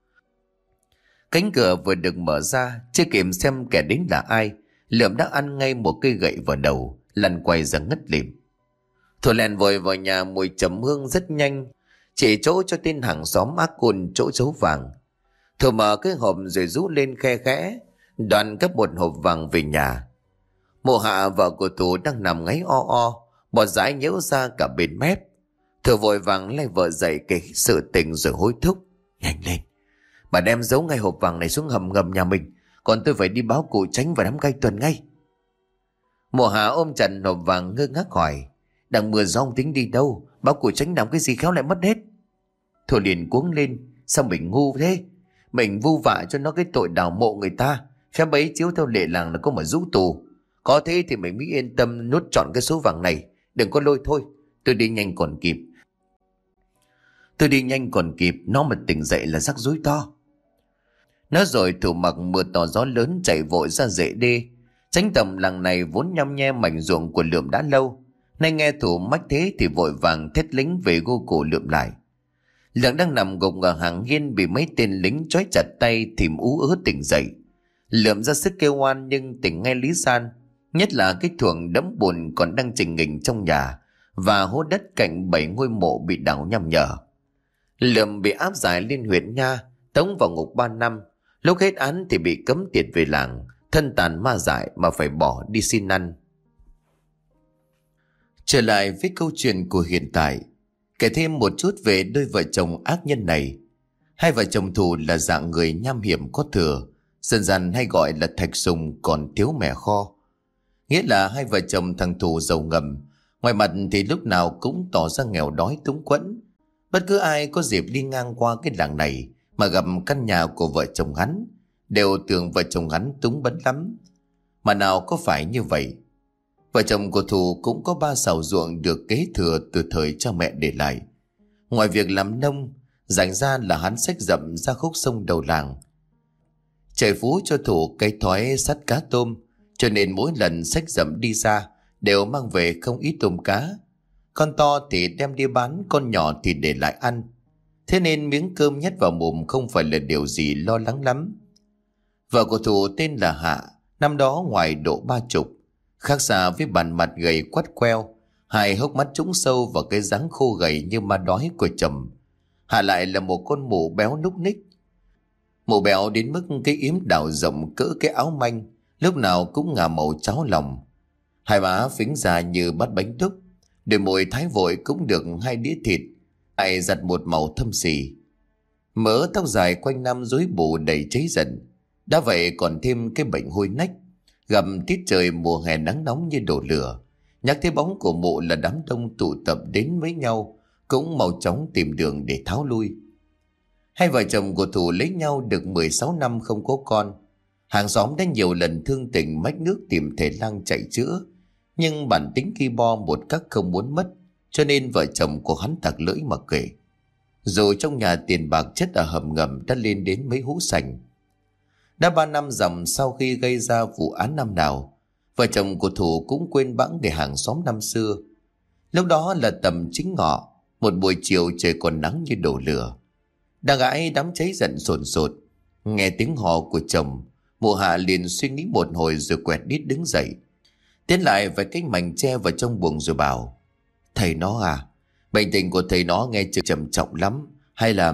Cánh cửa vừa được mở ra, chưa kịp xem kẻ đến là ai, Lượm đã ăn ngay một cây gậy vào đầu, lăn quay ra ngất lịm. Thủ lèn vội vào nhà, mùi trầm hương rất nhanh, chỉ chỗ cho tên hàng xóm ác côn chỗ giấu vàng. Thủ mở cái hộp rồi rú lên khe khẽ, đoạn cắp một hộp vàng về nhà. Mộ Hạ, vợ của Thủ, đang nằm ngáy o o, bọt dãi nhễu ra cả bên mép. Thủ vội vàng lay vợ dậy kể sự tình rồi hối thúc: "Nhanh lên, bà đem giấu ngay hộp vàng này xuống hầm ngầm nhà mình, còn tôi phải đi báo cụ Tránh và đám cai tuần ngay." Mộ Hạ ôm chặt hộp vàng ngơ ngác hỏi: "Đang mưa gió ông tính đi đâu? Báo cụ Tránh làm cái gì khéo lại mất hết?" Thủ liền cuống lên: "Sao mình ngu thế? Mình vu vạ cho nó cái tội đào mộ người ta, phép bấy chiếu theo lệ làng là có mà rũ tù. Có thế thì mình mới yên tâm nuốt trọn cái số vàng này. Đừng có lôi thôi, tôi đi nhanh còn kịp." Tôi đi nhanh còn kịp, nó mà tỉnh dậy là rắc rối to. Nói rồi Thủ mặc mưa to gió lớn chạy vội ra rễ đê. Tránh tầm làng này vốn nhăm nhe mảnh ruộng của Lượm đã lâu, nay nghe Thủ mách thế thì vội vàng thét lính về gô cổ Lượm lại. Lượm đang nằm gục ở hàng hiên bị mấy tên lính trói chặt tay thì ú ớ tỉnh dậy. Lượm ra sức kêu oan nhưng tỉnh ngay lý san, nhất là cái thuồng đẫm bùn còn đang trình nghình trong nhà và hố đất cạnh bảy ngôi mộ bị đào nham nhở. Lượm bị áp giải lên huyện Nha, tống vào ngục ba năm. Lúc hết án thì bị cấm tiệt về làng, thân tàn ma dại mà phải bỏ đi xin ăn. Trở lại với câu chuyện của hiện tại, kể thêm một chút về đôi vợ chồng ác nhân này. Hai vợ chồng Thủ là dạng người nham hiểm có thừa, dân gian hay gọi là thạch sùng còn thiếu mẻ kho. Nghĩa là hai vợ chồng thằng Thủ giàu ngầm, ngoài mặt thì lúc nào cũng tỏ ra nghèo đói túng quẫn. Bất cứ ai có dịp đi ngang qua cái làng này mà gặp căn nhà của vợ chồng hắn đều tưởng vợ chồng hắn túng bấn lắm. Mà nào có phải như vậy. Vợ chồng của Thủ cũng có ba sào ruộng được kế thừa từ thời cha mẹ để lại. Ngoài việc làm nông, rảnh ra là hắn xách dậm ra khúc sông đầu làng. Trời phú cho Thủ cái thói sắt cá tôm, cho nên mỗi lần xách dậm đi ra đều mang về không ít tôm cá. Con to thì đem đi bán, con nhỏ thì để lại ăn. Thế nên miếng cơm nhét vào mồm không phải là điều gì lo lắng lắm. Vợ của Thủ tên là Hạ, năm đó ngoài độ ba chục, khác xa với bản mặt gầy quắt queo, hai hốc mắt trũng sâu và cái dáng khô gầy như ma đói của chồng. Hạ lại là một con mụ béo núc ních. Mụ béo đến mức cái yếm đào rộng cỡ cái áo manh, lúc nào cũng ngả màu cháo lòng. Hai má phình ra như bát bánh đúc, đôi môi thái vội cũng được hai đĩa thịt, lại giặt một màu thâm xì. Mớ tóc dài quanh năm rối bù đầy cháy dần, đã vậy còn thêm cái bệnh hôi nách. Gặp tiết trời mùa hè nắng nóng như đổ lửa, nhắc thấy bóng của mụ là đám đông tụ tập đến với nhau, cũng mau chóng tìm đường để tháo lui. Hai vợ chồng của Thủ lấy nhau được mười sáu năm không có con. Hàng xóm đã nhiều lần thương tình mách nước tìm thầy lang chạy chữa, nhưng bản tính ki bo một cách không muốn mất, cho nên vợ chồng của hắn tặc lưỡi mà kể. Dù trong nhà tiền bạc chất ở hầm ngầm đã lên đến mấy hũ sành. Đã ba năm dòng sau khi gây ra vụ án năm nào, vợ chồng của Thủ cũng quên bẵng để hàng xóm năm xưa. Lúc đó là tầm chính ngọ, một buổi chiều trời còn nắng như đổ lửa. Đang gãi đám cháy giận sồn sột, nghe tiếng hò của chồng, mụ Hạ liền suy nghĩ một hồi rồi quẹt đít đứng dậy, tiến lại vài cái mảnh tre vào trong buồng rồi bảo: "Thầy nó à, bệnh tình của thầy nó nghe chừng trầm trọng lắm, hay là..."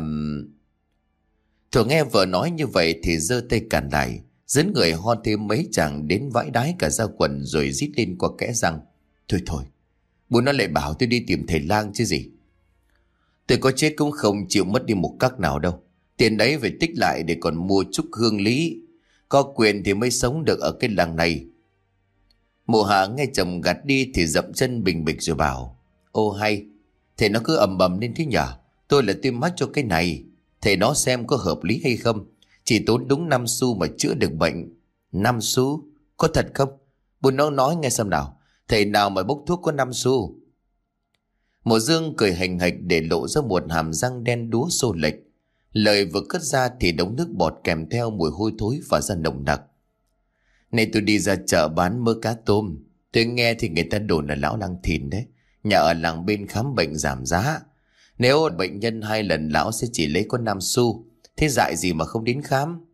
Thủ nghe vợ nói như vậy thì giơ tay cản lại, dẫn người ho thêm mấy chàng đến vãi đái cả da quần rồi rít lên qua kẽ răng: "Thôi thôi, bố nó lại bảo tôi đi tìm thầy lang chứ gì. Tôi có chết cũng không chịu mất đi một cắc nào đâu. Tiền đấy phải tích lại để còn mua chút hương lý. Có quyền thì mới sống được ở cái làng này." Mụ Hạ nghe chồng gạt đi thì dậm chân bình bịch rồi bảo: "Ô hay, thầy nó cứ ầm ầm lên thế nhở? Tôi là tiêm mắt cho cái này. Thầy nó xem có hợp lý hay không. Chỉ tốn đúng năm xu mà chữa được bệnh." Năm xu? Có thật không? Bố nó nói nghe xem nào. Thầy nào mà bốc thuốc có năm xu? Mộ Dương cười hành hạch để lộ ra một hàm răng đen đúa xô lệch. Lời vừa cất ra thì đống nước bọt kèm theo mùi hôi thối và ra nồng nặc. "Này tôi đi ra chợ bán mớ cá tôm. Tôi nghe thì người ta đồn là lão lang thìn đấy. Nhà ở làng bên khám bệnh giảm giá. Nếu bệnh nhân hai lần lão sẽ chỉ lấy có năm xu. Thế dại gì mà không đến khám."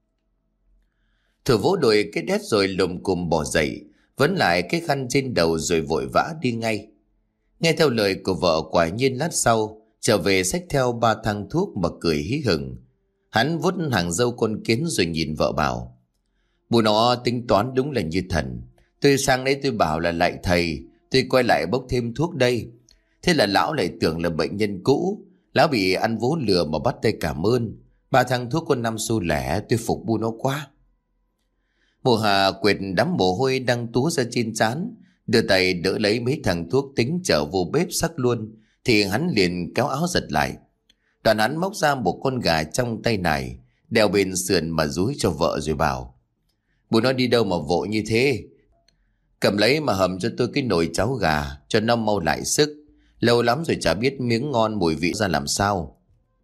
Thừa vỗ đùi cái đét rồi lùm cùm bỏ dậy, vấn lại cái khăn trên đầu rồi vội vã đi ngay. Nghe theo lời của vợ, quả nhiên lát sau trở về xách theo ba thang thuốc mà cười hí hửng. Hắn vuốt hàng râu con kiến rồi nhìn vợ bảo: "Bố nó tính toán đúng là như thần. Tôi sang đấy tôi bảo là lại thầy, tôi quay lại bốc thêm thuốc đây. Thế là lão lại tưởng là bệnh nhân cũ. Lão bị ăn vố lừa mà bắt tay cảm ơn. Ba thang thuốc có năm xu lẻ, tôi phục bu nó quá." Mụ Hà quệt đám mồ hôi đang túa ra trên trán, đưa tay đỡ lấy mấy thằng thuốc tính chở vô bếp sắc luôn, thì hắn liền kéo áo giật lại. Đoạn hắn móc ra một con gà trong tay này, đeo bên sườn mà dúi cho vợ rồi bảo: "Bố nó đi đâu mà vội như thế? Cầm lấy mà hầm cho tôi cái nồi cháo gà cho nó mau lại sức. Lâu lắm rồi chả biết miếng ngon mùi vị ra làm sao."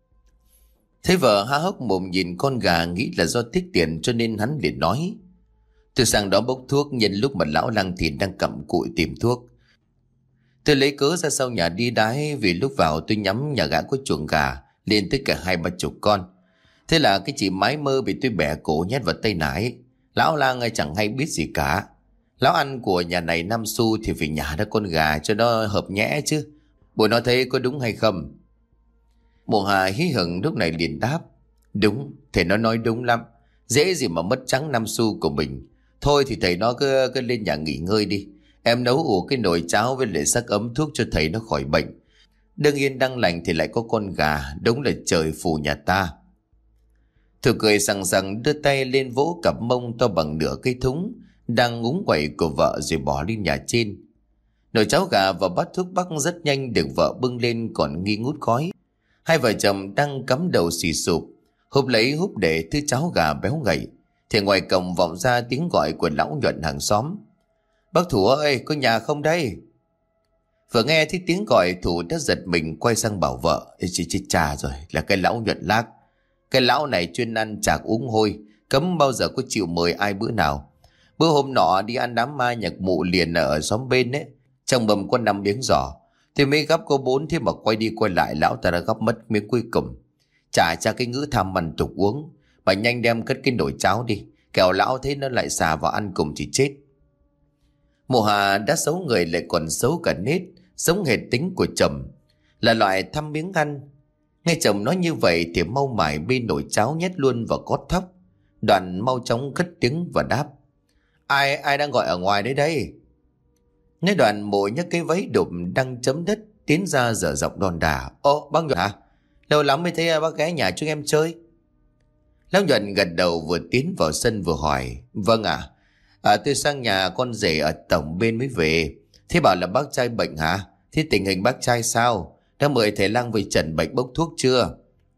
Thế vợ há hốc mồm nhìn con gà, nghĩ là do tiếc tiền cho nên hắn liền nói: "Tôi sang đó bốc thuốc nhân lúc mà lão lang thìn đang cặm cụi tìm thuốc. Tôi lấy cớ ra sau nhà đi đái, vì lúc vào tôi nhắm nhà gã có chuồng gà lên tới cả hai ba chục con. Thế là cái chị mái mơ bị tôi bẻ cổ nhét vào tay nải. Lão lang ơi chẳng hay biết gì cả. Lão ăn của nhà này năm xu thì phải nhả ra con gà cho nó hợp nhẽ chứ. Bố nó thấy có đúng hay không?" Mụ Hà hí hửng lúc này liền đáp: "Đúng, thầy nó nói đúng lắm. Dễ gì mà mất trắng năm xu của mình. Thôi thì thầy nó cứ, cứ lên nhà nghỉ ngơi đi. Em nấu ủ cái nồi cháo với lại sắc ấm thuốc cho thầy nó khỏi bệnh. Đương yên đang lành thì lại có con gà, đúng là trời phù nhà ta." Thủ cười sằng sằng đưa tay lên vỗ cặp mông to bằng nửa cây thúng đang ngúng quẩy của vợ rồi bỏ lên nhà trên. Nồi cháo gà và bát thuốc bắc rất nhanh được vợ bưng lên còn nghi ngút khói. Hai vợ chồng đang cắm đầu xì sụp, húp lấy húp để thứ cháo gà béo ngậy, thì ngoài cổng vọng ra tiếng gọi của lão Nhuận hàng xóm. Bác Thủ ơi, có nhà không đây? Vừa nghe thấy tiếng gọi, Thủ đã giật mình quay sang bảo vợ. Ê, chị chị trà rồi, là cái lão Nhuận Lác. Cái lão này chuyên ăn chạc uống hôi, cấm bao giờ có chịu mời ai bữa nào. Bữa hôm nọ đi ăn đám ma nhạc mụ liền ở xóm bên ấy, trong mâm có năm miếng giò, thì mới gắp có bốn, thế mà quay đi quay lại lão ta đã gắp mất miếng cuối cùng. Trả cha cái ngữ tham ăn tục uống, mà nhanh đem cất cái nồi cháo đi, kẻo lão thấy nó lại xà vào ăn cùng thì chết. Mụ Hà đã xấu người lại còn xấu cả nết, giống hệt tính của chồng, là loại thăm miếng ăn. Nghe chồng nói như vậy thì mau mải bê nồi cháo nhét luôn vào cốt thóc. Đoàn mau chóng cất tiếng và đáp. Ai ai đang gọi ở ngoài đấy đây? Nói Đoàn mộ nhấc cái váy đụp đang chấm đất tiến ra dở giọng đòn đà. Ồ, bác Nhuận hả? Lâu lắm mới thấy bác ghé nhà chúng em chơi. Lão Nhuận gật đầu vừa tiến vào sân vừa hỏi. Vâng ạ. À, à, tôi sang nhà con rể ở tổng bên mới về. Thế bảo là bác trai bệnh hả? Thế tình hình bác trai sao? Đã mời thầy lang về trần bệnh bốc thuốc chưa?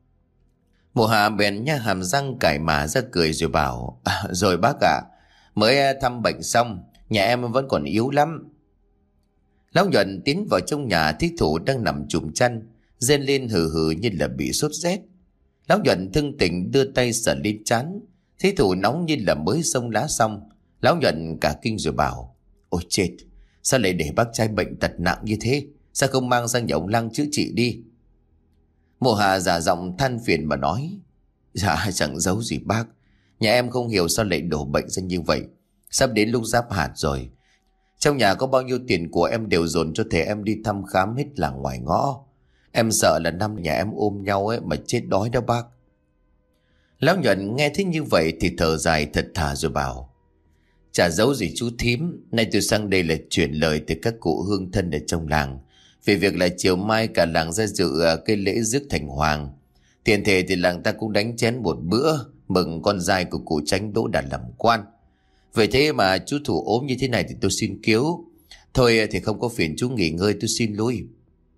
Mụ Hà bèn nha hàm răng cải mà ra cười rồi bảo. À, rồi bác ạ. Mới thăm bệnh xong, nhà em vẫn còn yếu lắm. Lão Nhuận tiến vào trong nhà thấy Thủ đang nằm trùm chăn, rên lên hừ hừ như là bị sốt rét. Lão Nhuận thưng tỉnh đưa tay sờ lên trán, thấy Thủ nóng như là mới xông lá xong. Lão Nhuận cả kinh rồi bảo. Ôi chết, sao lại để bác trai bệnh tật nặng như thế? Sao không mang sang nhà ông Lăng chữa trị đi? Mụ Hà giả giọng than phiền mà nói. Dạ chẳng giấu gì bác, nhà em không hiểu sao lại đổ bệnh ra như vậy. Sắp đến lúc giáp hạt rồi, trong nhà có bao nhiêu tiền của em đều dồn cho thầy em đi thăm khám hết làng ngoài ngõ. Em sợ là năm nhà em ôm nhau ấy mà chết đói đó bác. Lão Nhuận nghe thấy như vậy thì thở dài thật thà rồi bảo. Chả giấu gì chú thím, nay tôi sang đây là chuyển lời từ các cụ hương thân ở trong làng về việc là chiều mai cả làng ra dự cái lễ rước thành hoàng. Tiền thể thì làng ta cũng đánh chén một bữa mừng con trai của cụ Chánh đỗ đạt làm quan. Vậy thế mà chú Thủ ốm như thế này thì tôi xin cứu. Thôi thì không có phiền chú nghỉ ngơi, tôi xin lui.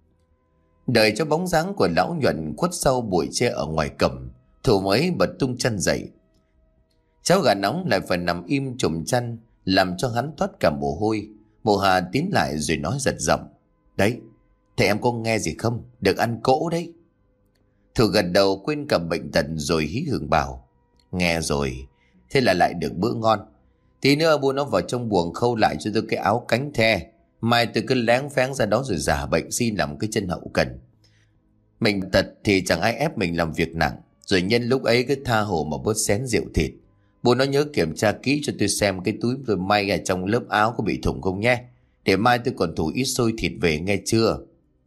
Đợi cho bóng dáng của lão Nhuận khuất sau bụi tre ở ngoài cổng, Thủ mới bật tung chăn dậy. Cháu gà nóng lại phải nằm im chùm chăn, làm cho hắn toát cả mồ hôi. Mụ Hà tiến lại rồi nói giật giọng. Đấy, thầy em có nghe gì không? Được ăn cỗ đấy. Thủ gật đầu quên cả bệnh tật rồi hí hưởng bảo. Nghe rồi, thế là lại được bữa ngon. Tí nữa bu nó vào trong buồng khâu lại cho tôi cái áo cánh the. Mai tôi cứ lén phén ra đó rồi giả bệnh xin làm cái chân hậu cần. Mình tật thì chẳng ai ép mình làm việc nặng, rồi nhân lúc ấy cứ tha hồ mà bớt xén rượu thịt. Bố nó nhớ kiểm tra kỹ cho tôi xem cái túi tôi may ở trong lớp áo có bị thủng không nhé. Để mai tôi còn thủ ít xôi thịt về nghe chưa?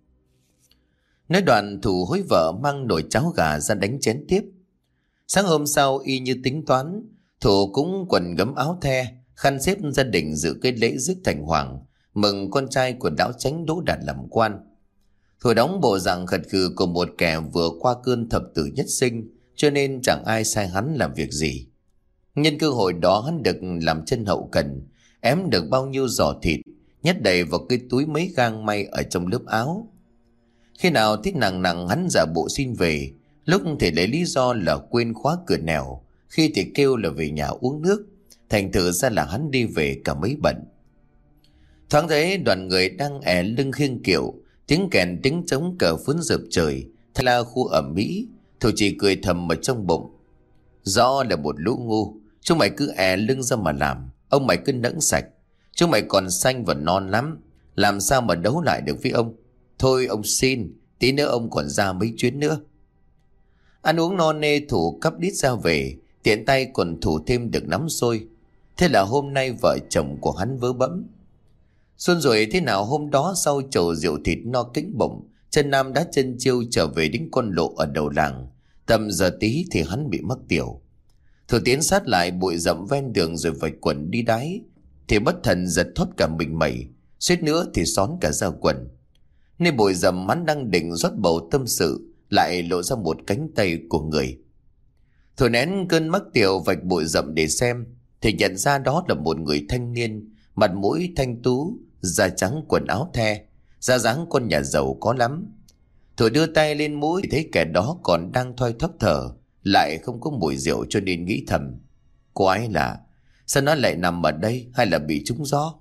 Nói đoạn Thủ hối vợ mang nồi cháo gà ra đánh chén tiếp. Sáng hôm sau y như tính toán, Thủ cũng quần gấm áo the, khăn xếp gia đình dự cái lễ rước thành hoàng, mừng con trai của lão Chánh đỗ đạt làm quan. Thủ đóng bộ dạng khật khừ của một kẻ vừa qua cơn thập tử nhất sinh, cho nên chẳng ai sai hắn làm việc gì. Nhân cơ hội đó hắn được làm chân hậu cần, ém được bao nhiêu giò thịt, nhét đầy vào cái túi mấy gang may ở trong lớp áo. Khi nào thích nặng nặng hắn giả bộ xin về, lúc thì lấy lý do là quên khóa cửa nẻo, khi thì kêu là về nhà uống nước, thành thử ra là hắn đi về cả mấy bận. Thoáng thấy đoàn người đang ẻ lưng khiêng kiệu, tiếng kèn tiếng trống cờ phướn rợp trời, thay la khu ẩm mỹ, Thủ chỉ cười thầm ở trong bụng. Rõ là một lũ ngu, chúng mày cứ ẻ lưng ra mà làm, ông mày cứ nẫng sạch, chúng mày còn xanh và non lắm, làm sao mà đấu lại được với ông. Thôi ông xin, tí nữa ông còn ra mấy chuyến nữa. Ăn uống no nê, Thủ cắp đít ra về, tiện tay còn thủ thêm được nắm xôi. Thế là hôm nay vợ chồng của hắn vớ bẫm. Xuân rồi thế nào hôm đó sau chầu rượu thịt no kính bụng, chân Nam đã chân chiêu trở về đến con lộ ở đầu làng. Tầm giờ tí thì hắn bị mắc tiểu. Thủ tiến sát lại bụi rậm ven đường rồi vạch quần đi đáy, thì bất thần giật thoát cả mình mẩy, suýt nữa thì xón cả ra quần. Nơi bụi rậm hắn đang định rót bầu tâm sự, lại lộ ra một cánh tay của người. Thủ nén cơn mắc tiểu vạch bụi rậm để xem, thì nhận ra đó là một người thanh niên, mặt mũi thanh tú, da trắng quần áo the, da dáng con nhà giàu có lắm. Thủ đưa tay lên mũi thấy kẻ đó còn đang thoi thóp thở, lại không có mùi rượu, cho nên nghĩ thầm: quái lạ, sao nó lại nằm ở đây, hay là bị trúng gió?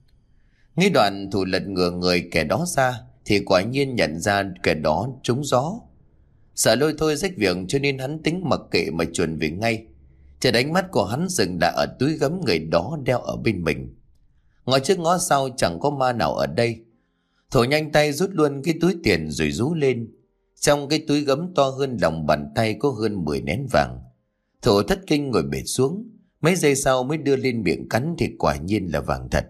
Nghĩ đoạn, Thủ lật ngửa người kẻ đó ra thì quả nhiên nhận ra kẻ đó trúng gió. Sợ lôi thôi rách việc, cho nên hắn tính mặc kệ mà chuẩn về ngay. Chợt ánh mắt của hắn dừng lại ở túi gấm người đó đeo ở bên mình. Ngó trước ngó sau chẳng có ma nào ở đây. Thủ nhanh tay rút luôn cái túi tiền rồi rú lên. Trong cái túi gấm to hơn lòng bàn tay có hơn mười nén vàng. Thủ thất kinh ngồi bệt xuống, mấy giây sau mới đưa lên miệng cắn thì quả nhiên là vàng thật.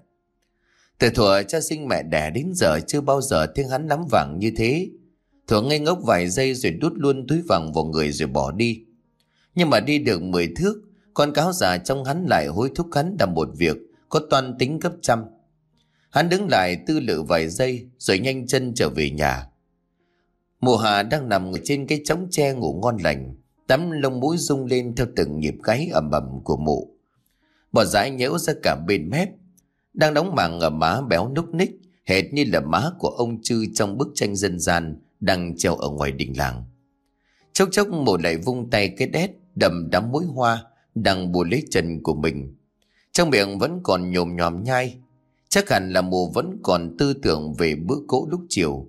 Từ thuở cha sinh mẹ đẻ đến giờ chưa bao giờ thấy hắn nắm vàng như thế. Thủ ngây ngốc vài giây rồi đút luôn túi vàng vào người rồi bỏ đi. Nhưng mà đi được mười thước, con cáo già trong hắn lại hối thúc hắn làm một việc có toan tính gấp trăm. Hắn đứng lại tư lự vài giây rồi nhanh chân trở về nhà. Mùa Hà đang nằm trên cái chõng tre ngủ ngon lành, tấm lông mũi rung lên theo từng nhịp gáy ầm ầm của mụ. Bọt dãi nhễu ra cả bên mép, đang đóng màng ở má béo núc ních, hệt như là má của ông Chư trong bức tranh dân gian đang treo ở ngoài đình làng. Chốc chốc mụ lại vung tay cái đét đầm đắm muối hoa đang bùa lấy chân của mình, trong miệng vẫn còn nhồm nhòm nhai. Chắc hẳn là mụ vẫn còn tư tưởng về bữa cỗ lúc chiều.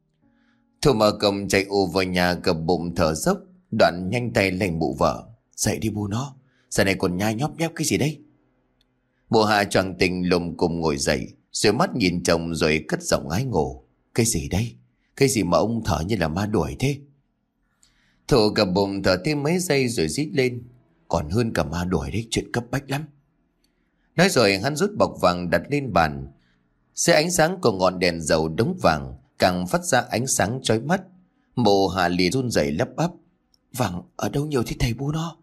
Thủ mở cổng chạy ù vào nhà gập bụng thở dốc, đoạn nhanh tay lành mụ vợ: dậy đi bu nó, giờ này còn nhai nhóp nhép cái gì đấy? Mụ Hà choàng tỉnh lùm cùng ngồi dậy, rồi mắt nhìn chồng rồi cất giọng ái ngộ: cái gì đấy? Cái gì mà ông thở như là ma đuổi thế? Thủ gập bụng thở thêm mấy giây rồi rít lên: còn hơn cả ma đuổi đấy, chuyện cấp bách lắm. Nói rồi hắn rút bọc vàng đặt lên bàn. Dưới ánh sáng của ngọn đèn dầu đống vàng càng phát ra ánh sáng chói mắt. Mụ Hà liền run rẩy lắp bắp: vàng ở đâu nhiều thế thầy bu nó?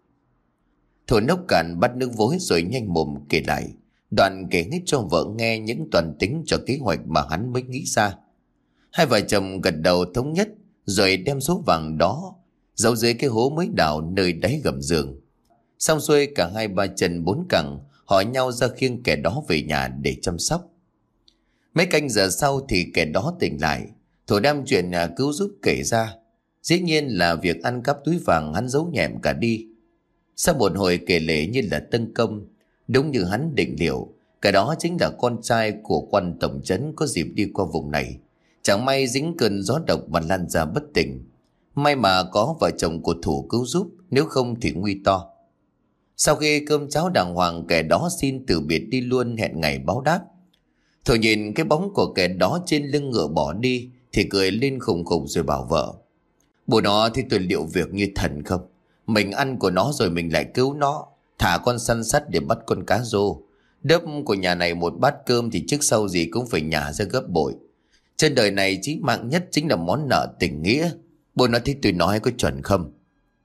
Thủ nốc cạn bắt nước vối rồi nhanh mồm kể lại, đoạn kể hết cho vợ nghe những toàn tính cho kế hoạch mà hắn mới nghĩ ra. Hai vợ chồng gật đầu thống nhất rồi đem số vàng đó giấu dưới cái hố mới đào nơi đáy gầm giường. Xong xuôi cả hai ba chân bốn cẳng hỏi nhau ra khiêng kẻ đó về nhà để chăm sóc. Mấy canh giờ sau thì kẻ đó tỉnh lại. Thủ đem chuyện nhà cứu giúp kể ra. Dĩ nhiên là việc ăn cắp túi vàng hắn giấu nhẹm cả đi. Sau một hồi kể lể như là tân công, đúng như hắn định liệu, cái đó chính là con trai của quan tổng trấn có dịp đi qua vùng này. Chẳng may dính cơn gió độc mà lan ra bất tỉnh. May mà có vợ chồng của Thủ cứu giúp, nếu không thì nguy to. Sau khi cơm cháo đàng hoàng, kẻ đó xin từ biệt đi luôn, hẹn ngày báo đáp. Thủ nhìn cái bóng của kẻ đó trên lưng ngựa bỏ đi thì cười lên khùng khùng rồi bảo vợ: bố nó thì tôi liệu việc như thần không? Mình ăn của nó rồi mình lại cứu nó, thả con săn sắt để bắt con cá rô. Đớp của nhà này một bát cơm thì trước sau gì cũng phải nhả ra gấp bội. Trên đời này chí mạng nhất chính là món nợ tình nghĩa. Bố nó thích tôi nói có chuẩn không?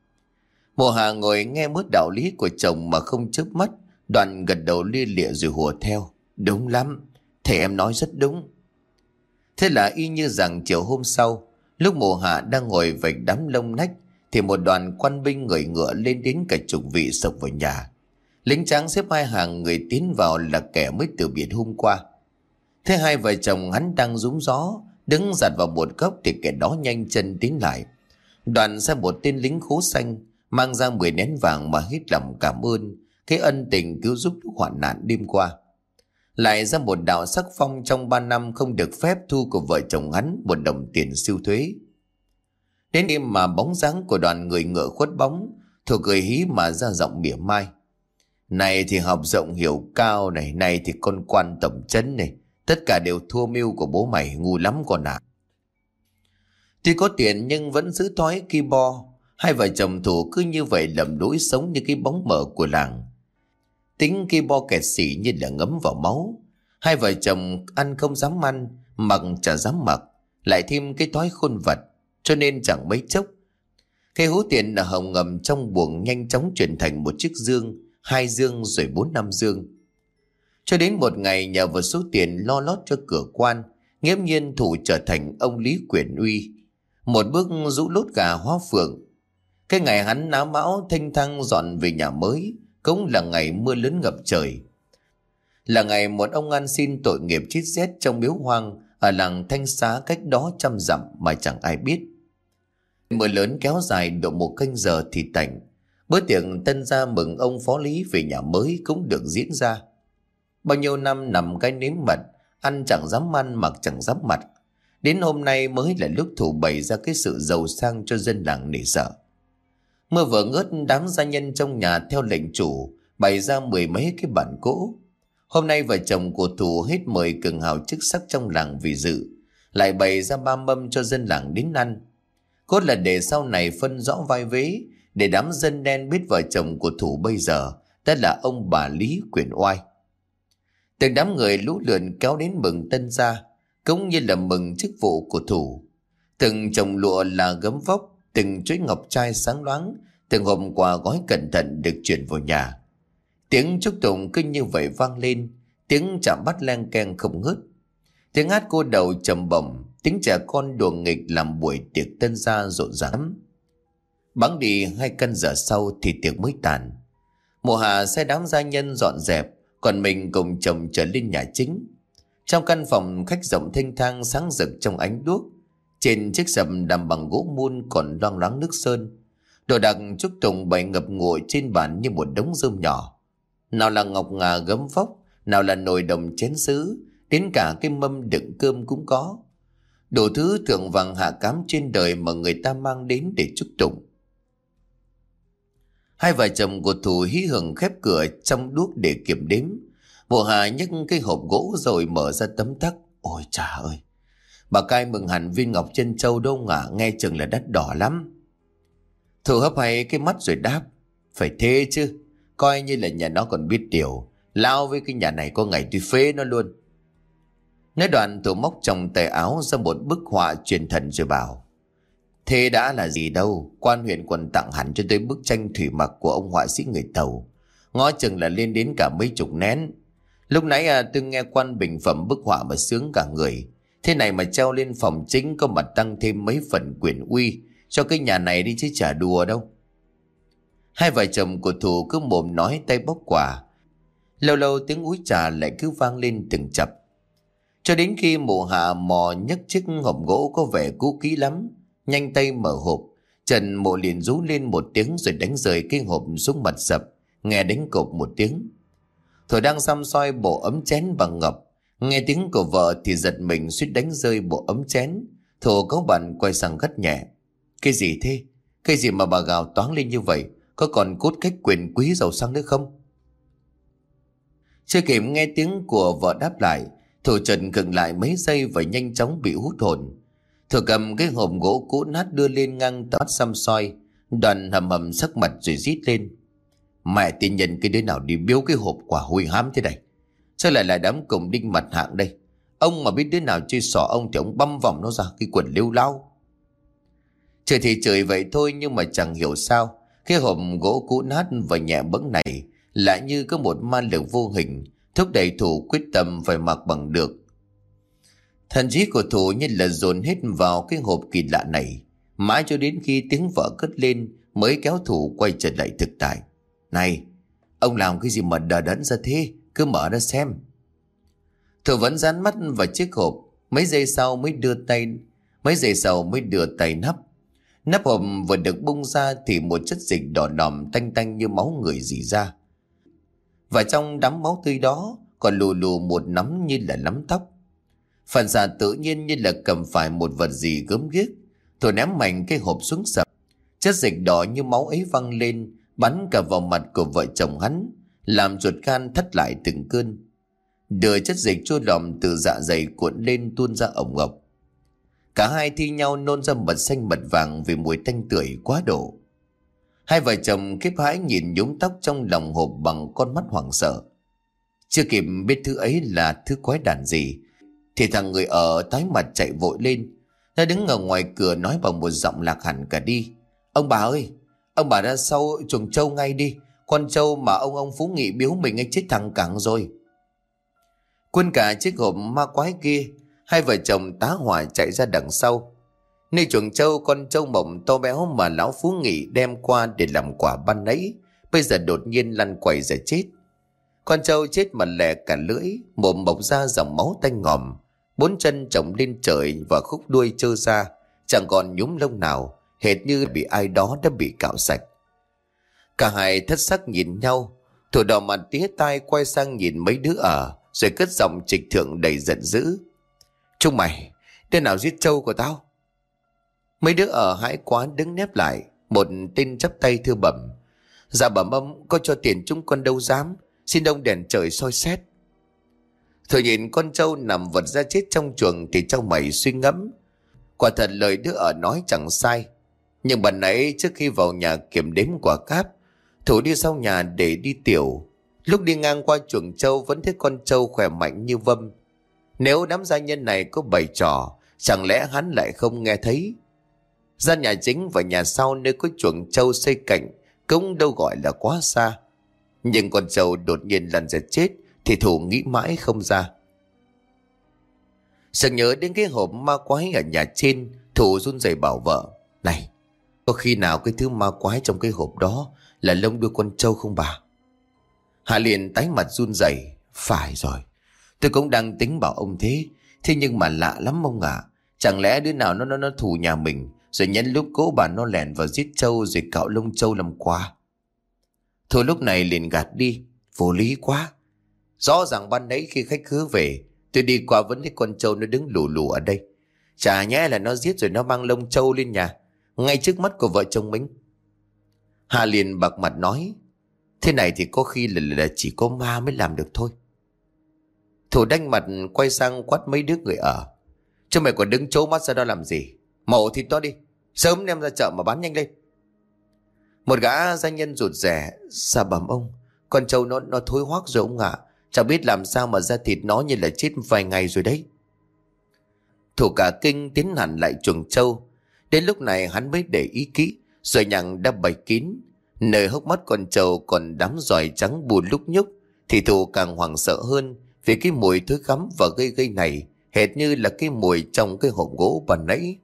Mùa Hà ngồi nghe mớ đạo lý của chồng mà không chớp mắt, đoạn gật đầu lia lịa rồi hùa theo: đúng lắm, thầy em nói rất đúng. Thế là y như rằng chiều hôm sau, lúc mùa Hạ đang ngồi vạch đám lông nách, thì một đoàn quan binh người ngựa lên đến cả chục vị sộc vào nhà. Lính tráng xếp hai hàng người tiến vào là kẻ mới từ biệt hôm qua. Thế hai vợ chồng hắn đang rúng gió, đứng giặt vào một góc thì kẻ đó nhanh chân tiến lại. Đoàn ra một tên lính khố xanh, mang ra mười nén vàng mà hết lòng cảm ơn cái ân tình cứu giúp lúc hoạn nạn đêm qua. Lại ra một đạo sắc phong trong ba năm không được phép thu của vợ chồng hắn một đồng tiền siêu thuế. Đến đêm mà bóng dáng của đoàn người ngựa khuất bóng, Thủ cười hí mà ra giọng mỉa mai: này thì học rộng hiểu cao này, này thì con quan tổng trấn này, tất cả đều thua mưu của bố mày, ngu lắm con ạ. À. Tuy có tiền nhưng vẫn giữ thói ki bo. Hai vợ chồng Thủ cứ như vậy lầm lũi sống như cái bóng mờ của làng. Tính ki bo kẹt xỉ như là ngấm vào máu. Hai vợ chồng ăn không dám ăn, mặc chả dám mặc, lại thêm cái thói khôn vật, cho nên chẳng mấy chốc cái hố tiền ở hồng ngầm trong buồng nhanh chóng chuyển thành một chiếc dương, hai dương rồi bốn năm dương. Cho đến một ngày nhờ vào số tiền lo lót cho cửa quan, nghiễm nhiên Thủ trở thành ông Lý Quyền Uy, một bước rũ lốt gà hóa phượng. Cái ngày hắn náo mão thênh thang dọn về nhà mới cũng là ngày mưa lớn ngập trời. Là ngày một ông ăn xin tội nghiệp chết rét trong miếu hoang ở làng Thanh Xá cách đó trăm dặm mà chẳng ai biết. Mưa lớn kéo dài độ một canh giờ thì tạnh. Bữa tiệc tân gia mừng ông phó lý về nhà mới cũng được diễn ra. Bao nhiêu năm nằm cái nếm mật, ăn chẳng dám ăn mặc chẳng dám mặt. Đến hôm nay mới là lúc thủ bày ra cái sự giàu sang cho dân làng nể sợ. Mưa vừa ngớt, đám gia nhân trong nhà theo lệnh chủ bày ra mười mấy cái bàn cỗ. Hôm nay vợ chồng của Thủ hết mời cường hào chức sắc trong làng vì dự, lại bày ra ba mâm cho dân làng đến ăn. Cốt là để sau này phân rõ vai vế, để đám dân đen biết vợ chồng của Thủ bây giờ đã là ông bà Lý Quyền Oai. Từng đám người lũ lượn kéo đến mừng tân gia, cũng như là mừng chức vụ của Thủ. Từng chồng lụa là gấm vóc, từng chuỗi ngọc trai sáng loáng, từng hộp quà gói cẩn thận được chuyển vào nhà. Tiếng chúc tụng cứ như vậy vang lên, tiếng chạm bắt len keng không ngớt. Tiếng hát cô đầu trầm bổng, tiếng trẻ con đùa nghịch làm buổi tiệc tân gia rộn ràng. Bẵng đi hai canh giờ sau thì tiệc mới tàn. Mùa Hà sai đám gia nhân dọn dẹp, còn mình cùng chồng trở lên nhà chính. Trong căn phòng khách rộng thênh thang sáng rực trong ánh đuốc, trên chiếc sầm đàm bằng gỗ mun còn loang loáng nước sơn. Đồ đạc chúc tụng bày ngập ngụa trên bàn như một đống rơm nhỏ. Nào là ngọc ngà gấm vóc, nào là nồi đồng chén sứ, đến cả cái mâm đựng cơm cũng có. Đủ thứ thượng vàng hạ cám trên đời mà người ta mang đến để chúc tụng. Hai vợ chồng của Thủ hí hửng khép cửa trong đuốc để kiểm đếm. Mùa Hà nhấc cái hộp gỗ rồi mở ra tấm tắc. Ôi trời ơi, bà cai mừng hẳn viên ngọc chân châu đâu ngả, nghe chừng là đắt đỏ lắm. Thủ hấp hay cái mắt rồi đáp. Phải thế chứ, coi như là nhà nó còn biết điều, lao với cái nhà này có ngày tôi phế nó luôn. Nói đoạn Thủ móc trong tay áo ra một bức họa truyền thần rồi bảo. Thế đã là gì đâu, quan huyện còn tặng hẳn cho tôi bức tranh thủy mặc của ông họa sĩ người Tàu, ngó chừng là lên đến cả mấy chục nén. Lúc nãy à, tôi nghe quan bình phẩm bức họa mà sướng cả người. Thế này mà treo lên phòng chính có mặt tăng thêm mấy phần quyền uy cho cái nhà này đi chứ chả đùa đâu. Hai vợ chồng của Thủ cứ mồm nói tay bóc quà. Lâu lâu tiếng úi trà lại cứ vang lên từng chập. Cho đến khi mụ Hạ mò nhấc chiếc hộp gỗ có vẻ cũ kỹ lắm, nhanh tay mở hộp, Trần Mộ liền rú lên một tiếng rồi đánh rơi cái hộp xuống mặt sập, nghe đánh cộp một tiếng. Thủ đang xăm soi bộ ấm chén bằng ngọc, nghe tiếng của vợ thì giật mình suýt đánh rơi bộ ấm chén. Thủ cáu bẳn quay sang gắt nhẹ. Cái gì thế? Cái gì mà bà gào toáng lên như vậy? Có còn cốt cách quyền quý giàu sang nữa không? Chưa kịp nghe tiếng của vợ đáp lại, Thủ Trần khựng lại mấy giây và nhanh chóng bị hút hồn. Thủ cầm cái hộp gỗ cũ nát đưa lên ngang tmắt xăm soi, đoàn hầm hầm sắc mặt rồi rít lên. Mẹ tin nhân cái đứa nào đi biếu cái hộp quả hôi hám thế này? Sao lại là đám cùng đinh mặt hạng đây? Ông mà biết đứa nào chơi xỏ ông thì ông băm vòng nó ra cái quần liêu lao. Trời thì trời vậy thôi, nhưng mà chẳng hiểu sao cái hộp gỗ cũ nát và nhẹ bẫng này lại như có một ma lực vô hình thúc đẩy Thủ quyết tâm phải mặc bằng được. Thần trí của Thủ như là dồn hết vào cái hộp kỳ lạ này, mãi cho đến khi tiếng vợ cất lên mới kéo Thủ quay trở lại thực tại. Này, ông làm cái gì mà đờ đẫn ra thế? Cứ mở ra xem. Thủ vẫn dán mắt vào chiếc hộp, mấy giây sau mới đưa tay, mấy giây sau mới đưa tay nắp. Nắp hộp vừa được bung ra thì một chất dịch đỏ đỏm tanh tanh như máu người rỉ ra. Và trong đám máu tươi đó còn lù lù một nắm như là nắm tóc. Phản xạ tự nhiên như là cầm phải một vật gì gớm ghiếc. Thủ ném mạnh cái hộp xuống sập. Chất dịch đỏ như máu ấy văng lên, bắn cả vào mặt của vợ chồng hắn, làm ruột gan thắt lại từng cơn. Đưa chất dịch trôi lòm từ dạ dày cuộn lên tuôn ra ổng ộc. Cả hai thi nhau nôn ra mật xanh mật vàng vì mùi tanh tưởi quá độ. Hai vợ chồng khiếp hãi nhìn nhúm tóc trong lòng hộp bằng con mắt hoảng sợ. Chưa kịp biết thứ ấy là thứ quái đản gì thì thằng người ở tái mặt chạy vội lên. Nó đứng ở ngoài cửa nói bằng một giọng lạc hẳn cả đi. Ông bà ơi, ông bà ra sau chuồng trâu ngay đi. Con trâu mà ông ông Phú Nghị biếu mình ấy chết thằng cẳng rồi. Quên cả chiếc hộp ma quái kia, hai vợ chồng tá hỏa chạy ra đằng sau. Nơi chuồng trâu, con trâu mộng to béo mà lão Phú Nghị đem qua để làm quà ban nãy, bây giờ đột nhiên lăn quẩy ra chết. Con trâu chết mà lè cả lưỡi, mồm bộc ra dòng máu tanh ngòm, bốn chân chồng lên trời và khúc đuôi trơ ra, chẳng còn nhúm lông nào, hệt như bị ai đó đã bị cạo sạch. Cả hai thất sắc nhìn nhau, Thủ đỏ mặt tía tai quay sang nhìn mấy đứa ở, rồi cất giọng trịch thượng đầy giận dữ: "Chúng mày, tên nào giết trâu của tao?" Mấy đứa ở hãi quá đứng nép lại. Một tên chắp tay thưa bẩm: "Dạ bẩm ông, có cho tiền chúng con đâu dám, xin ông đèn trời soi xét." Thôi nhìn con trâu nằm vật ra chết trong chuồng thì trong mày suy ngẫm. Quả thật lời đứa ở nói chẳng sai. Nhưng bần nãy trước khi vào nhà kiểm đếm quả cáp, Thủ đi sau nhà để đi tiểu. Lúc đi ngang qua chuồng trâu vẫn thấy con trâu khỏe mạnh như vâm. Nếu đám gia nhân này có bày trò, chẳng lẽ hắn lại không nghe thấy? Gian nhà chính và nhà sau nơi có chuồng trâu xây cạnh cũng đâu gọi là quá xa. Nhưng con trâu đột nhiên lăn ra chết thì Thủ nghĩ mãi không ra. Sực nhớ đến cái hộp ma quái ở nhà trên, Thủ run rẩy bảo vợ: "Này, có khi nào cái thứ ma quái trong cái hộp đó là lông đuôi con trâu không bà?" Hạ liền tái mặt run rẩy: "Phải rồi, tôi cũng đang tính bảo ông thế. Thế nhưng mà lạ lắm ông ạ. Chẳng lẽ đứa nào nó nó nó thù nhà mình, rồi nhân lúc cố bà nó lẻn vào giết trâu rồi cạo lông trâu làm quà?" Thôi lúc này liền gạt đi: "Vô lý quá. Rõ ràng ban nãy khi khách khứa về, tôi đi qua vẫn thấy con trâu nó đứng lù lù ở đây. Chả nhẽ là nó giết rồi nó mang lông trâu lên nhà, ngay trước mắt của vợ chồng mình." Hà liền bạc mặt nói: "Thế này thì có khi là, là chỉ có ma mới làm được thôi." Thủ đanh mặt quay sang quát mấy đứa người ở: "Chứ mày còn đứng trố mắt ra đó làm gì? Mổ thịt to đi, sớm đem ra chợ mà bán nhanh lên." Một gã gia nhân rụt rè: "Dạ bẩm ông, con trâu nó nó thối hoác rồi ông ạ. À. Chẳng biết làm sao mà ra thịt nó như là chết vài ngày rồi đấy." Thủ cả kinh tiến hẳn lại chuồng trâu. Đến lúc này hắn mới để ý kỹ, rồi nhằng đã bày kín. Nơi hốc mắt con trâu còn đám giòi trắng bùn lúc nhúc, thì Thủ càng hoảng sợ hơn vì cái mùi thối khắm và gây gây này, hệt như là cái mùi trong cái hộp gỗ ban nãy.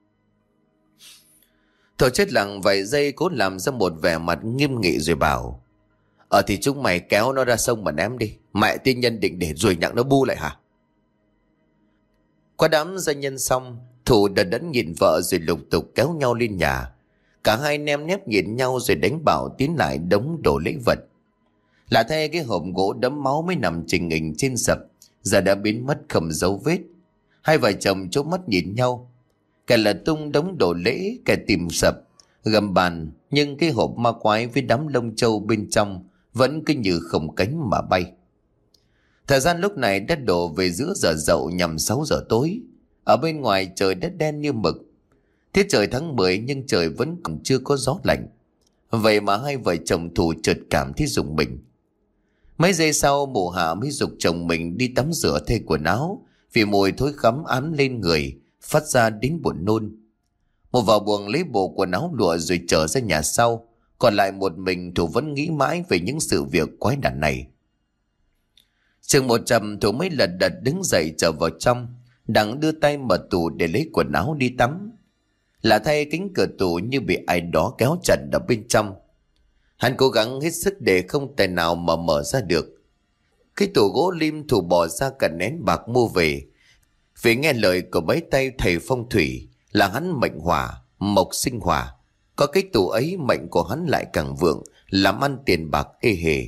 Thủ chết lặng vài giây, cố làm ra một vẻ mặt nghiêm nghị rồi bảo: "Ờ thì chúng mày kéo nó ra sông mà ném đi. Mẹ tiên nhân định để ruồi nhặng nó bu lại hả?" Qua đám gia nhân xong, Thủ đần đẫn nhìn vợ rồi lục tục kéo nhau lên nhà. Cả hai nem nép nhìn nhau rồi đánh bảo tiến lại đống đồ lễ vật. Lạ thay, cái hộp gỗ đẫm máu mới nằm trình hình trên sập giờ đã biến mất không dấu vết. Hai vợ chồng chố mắt nhìn nhau, kẻ lật tung đống đồ lễ, kẻ tìm sập gầm bàn, nhưng cái hộp ma quái với đám lông trâu bên trong vẫn cứ như không cánh mà bay. Thời gian lúc này đã đổ về giữa giờ dậu nhằm sáu giờ tối. Ở bên ngoài trời đất đen như mực. Tiết trời tháng mười nhưng trời vẫn còn chưa có gió lạnh. Vậy mà hai vợ chồng Thủ chợt cảm thấy rùng mình. Mấy giây sau, mụ Hạ mới giục chồng mình đi tắm rửa thay quần áo, vì mùi thối khắm ám lên người, phát ra đến buồn nôn. Một vào buồng lấy bộ quần áo lụa rồi trở ra nhà sau. Còn lại một mình, Thủ vẫn nghĩ mãi về những sự việc quái đản này. Chừng một trầm, Thủ mới lật đật đứng dậy trở vào trong, đang đưa tay mở tủ để lấy quần áo đi tắm. Lạ thay, cánh cửa tủ như bị ai đó kéo chặt ở bên trong. Hắn cố gắng hết sức để không tài nào mà mở ra được. Cái tủ gỗ lim Thủ bỏ ra cả nén bạc mua về, vì nghe lời của mấy tay thầy phong thủy là hắn mệnh hỏa, mộc sinh hỏa. Có cái tủ ấy mệnh của hắn lại càng vượng, làm ăn tiền bạc ê hề.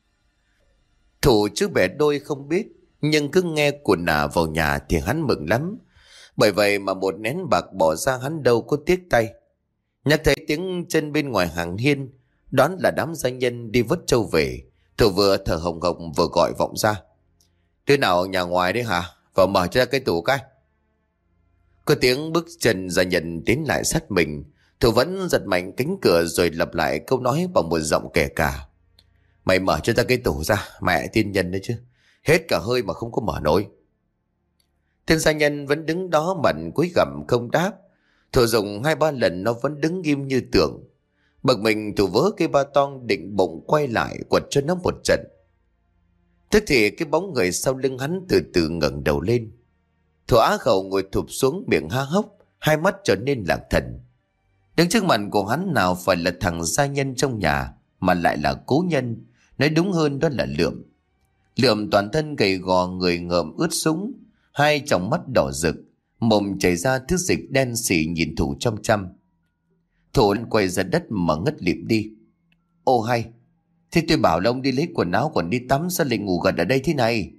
Thủ chứ bẻ đôi không biết, nhưng cứ nghe của nà vào nhà thì hắn mừng lắm. Bởi vậy mà một nén bạc bỏ ra hắn đâu có tiếc tay. Nhắc thấy tiếng chân bên ngoài hàng hiên, đoán là đám gia nhân đi vớt trâu về. Thủ vừa thở hồng hộc vừa gọi vọng ra: "Đứa nào nhà ngoài đấy hả? Vào mở cho cái tủ cái." Có tiếng bước chân gia nhân tiến lại sát mình. Thủ vẫn giật mạnh cánh cửa rồi lặp lại câu nói bằng một giọng kể cả: "Mày mở cho ta cái tủ ra, mẹ tiên nhân đấy chứ. Hết cả hơi mà không có mở nổi." Tên gia nhân vẫn đứng đó mặt cúi gằm không đáp. Thủ dùng hai ba lần nó vẫn đứng im như tượng. Bực mình, Thủ vớ cây ba tong định bụng quay lại quật cho nó một trận. Tức thì cái bóng người sau lưng hắn từ từ ngẩng đầu lên. Thủ á khẩu ngồi thụp xuống miệng há hốc, hai mắt trở nên lạc thần. Đứng trước mặt của hắn nào phải là thằng gia nhân trong nhà, mà lại là cố nhân, nói đúng hơn đó là Lượm. Lượm toàn thân gầy gò, người ngợm ướt sũng, hai tròng mắt đỏ rực, mồm chảy ra thứ dịch đen xỉ nhìn Thủ chăm chăm. Thủ quay ra đất mà ngất lịm đi. Ô hay, thế tôi bảo là ông đi lấy quần áo còn đi tắm, sao lại ngủ gật ở đây thế này?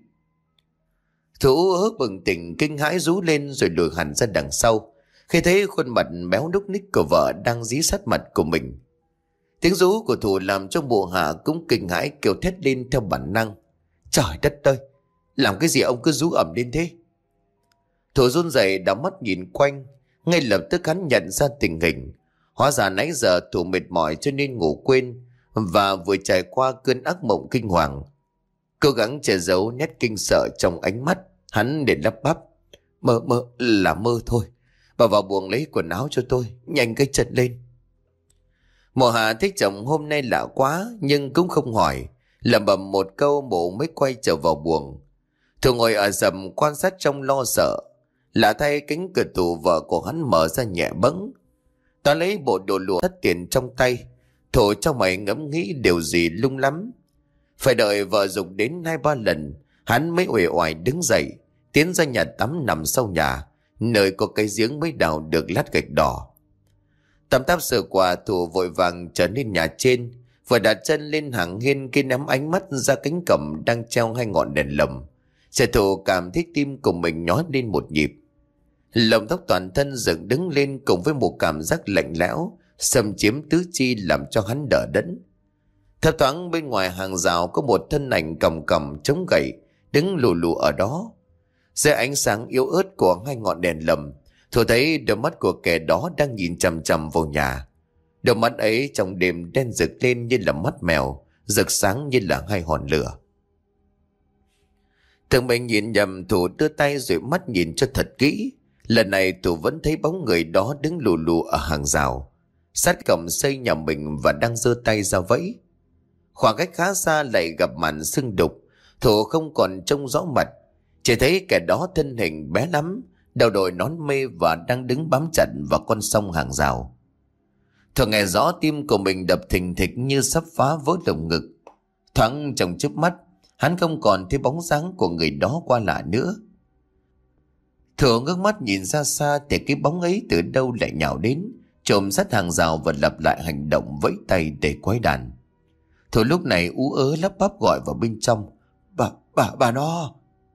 Thủ ớt bừng tỉnh kinh hãi rú lên rồi lùi hẳn ra đằng sau, khi thấy khuôn mặt béo đúc ních của vợ đang dí sát mặt của mình. Tiếng rú của Thủ làm cho Mùa Hạ cũng kinh hãi kêu thét lên theo bản năng. Trời đất ơi, làm cái gì ông cứ rú ẩm lên thế? Thủ run rẩy đảo mắt nhìn quanh, ngay lập tức hắn nhận ra tình hình. Hóa ra nãy giờ Thủ mệt mỏi cho nên ngủ quên, và vừa trải qua cơn ác mộng kinh hoàng. Cố gắng che giấu nét kinh sợ trong ánh mắt, hắn để lắp bắp. Mơ mơ là mơ thôi. Bà vào buồng lấy quần áo cho tôi, nhanh cái chân lên. Mùa Hạ thấy chồng hôm nay lạ quá, nhưng cũng không hỏi, lẩm bẩm một câu bộ mới quay trở vào buồng. Thủ ngồi ở rầm quan sát trong lo sợ. Lạ thay cánh cửa tủ vợ của hắn mở ra nhẹ bẫng. Ta lấy bộ đồ lụa thất tiền trong tay. Thủ trong mày ngẫm nghĩ điều gì lung lắm. Phải đợi vợ dục đến hai ba lần, hắn mới uể oải đứng dậy, tiến ra nhà tắm nằm sau nhà, nơi có cái giếng mới đào được lát gạch đỏ. Tắm táp sờ qua, Thủ vội vàng trở lên nhà trên, vừa đặt chân lên hàng hiên kia ném ánh mắt ra cánh cổng đang treo hai ngọn đèn lồng. Trẻ Thủ cảm thấy tim của mình nhói lên một nhịp. Lồng tóc toàn thân dựng đứng lên cùng với một cảm giác lạnh lẽo xâm chiếm tứ chi làm cho hắn đỡ đẫn. Thấp thoáng bên ngoài hàng rào có một thân ảnh còng còng chống gậy đứng lù lù ở đó. Dưới ánh sáng yếu ớt của hai ngọn đèn lồng, Thủ thấy đôi mắt của kẻ đó đang nhìn chằm chằm vào nhà. Đôi mắt ấy trong đêm đen rực lên như là mắt mèo, rực sáng như là hai hòn lửa. Thường mình nhìn nhầm, Thủ đưa tay rồi mắt nhìn cho thật kỹ. Lần này Thủ vẫn thấy bóng người đó đứng lù lù ở hàng rào, sát cổng xây nhà mình và đang giơ tay ra vẫy. Khoảng cách khá xa lại gặp màn sưng đục. Thủ không còn trông rõ mặt, chỉ thấy kẻ đó thân hình bé lắm, đầu đội nón mê và đang đứng bám chặt vào con sông hàng rào. Thủ nghe rõ tim của mình đập thình thịch như sắp phá vỡ lồng ngực. Thoáng trong chớp mắt, hắn không còn thấy bóng dáng của người đó qua lạ nữa. Thủ ngước mắt nhìn ra xa thì cái bóng ấy từ đâu lại nhào đến, trồm sát hàng rào và lặp lại hành động vẫy tay để quấy đàn. Thủ lúc này ú ớ lắp bắp gọi vào bên trong. Bà, bà, bà nó.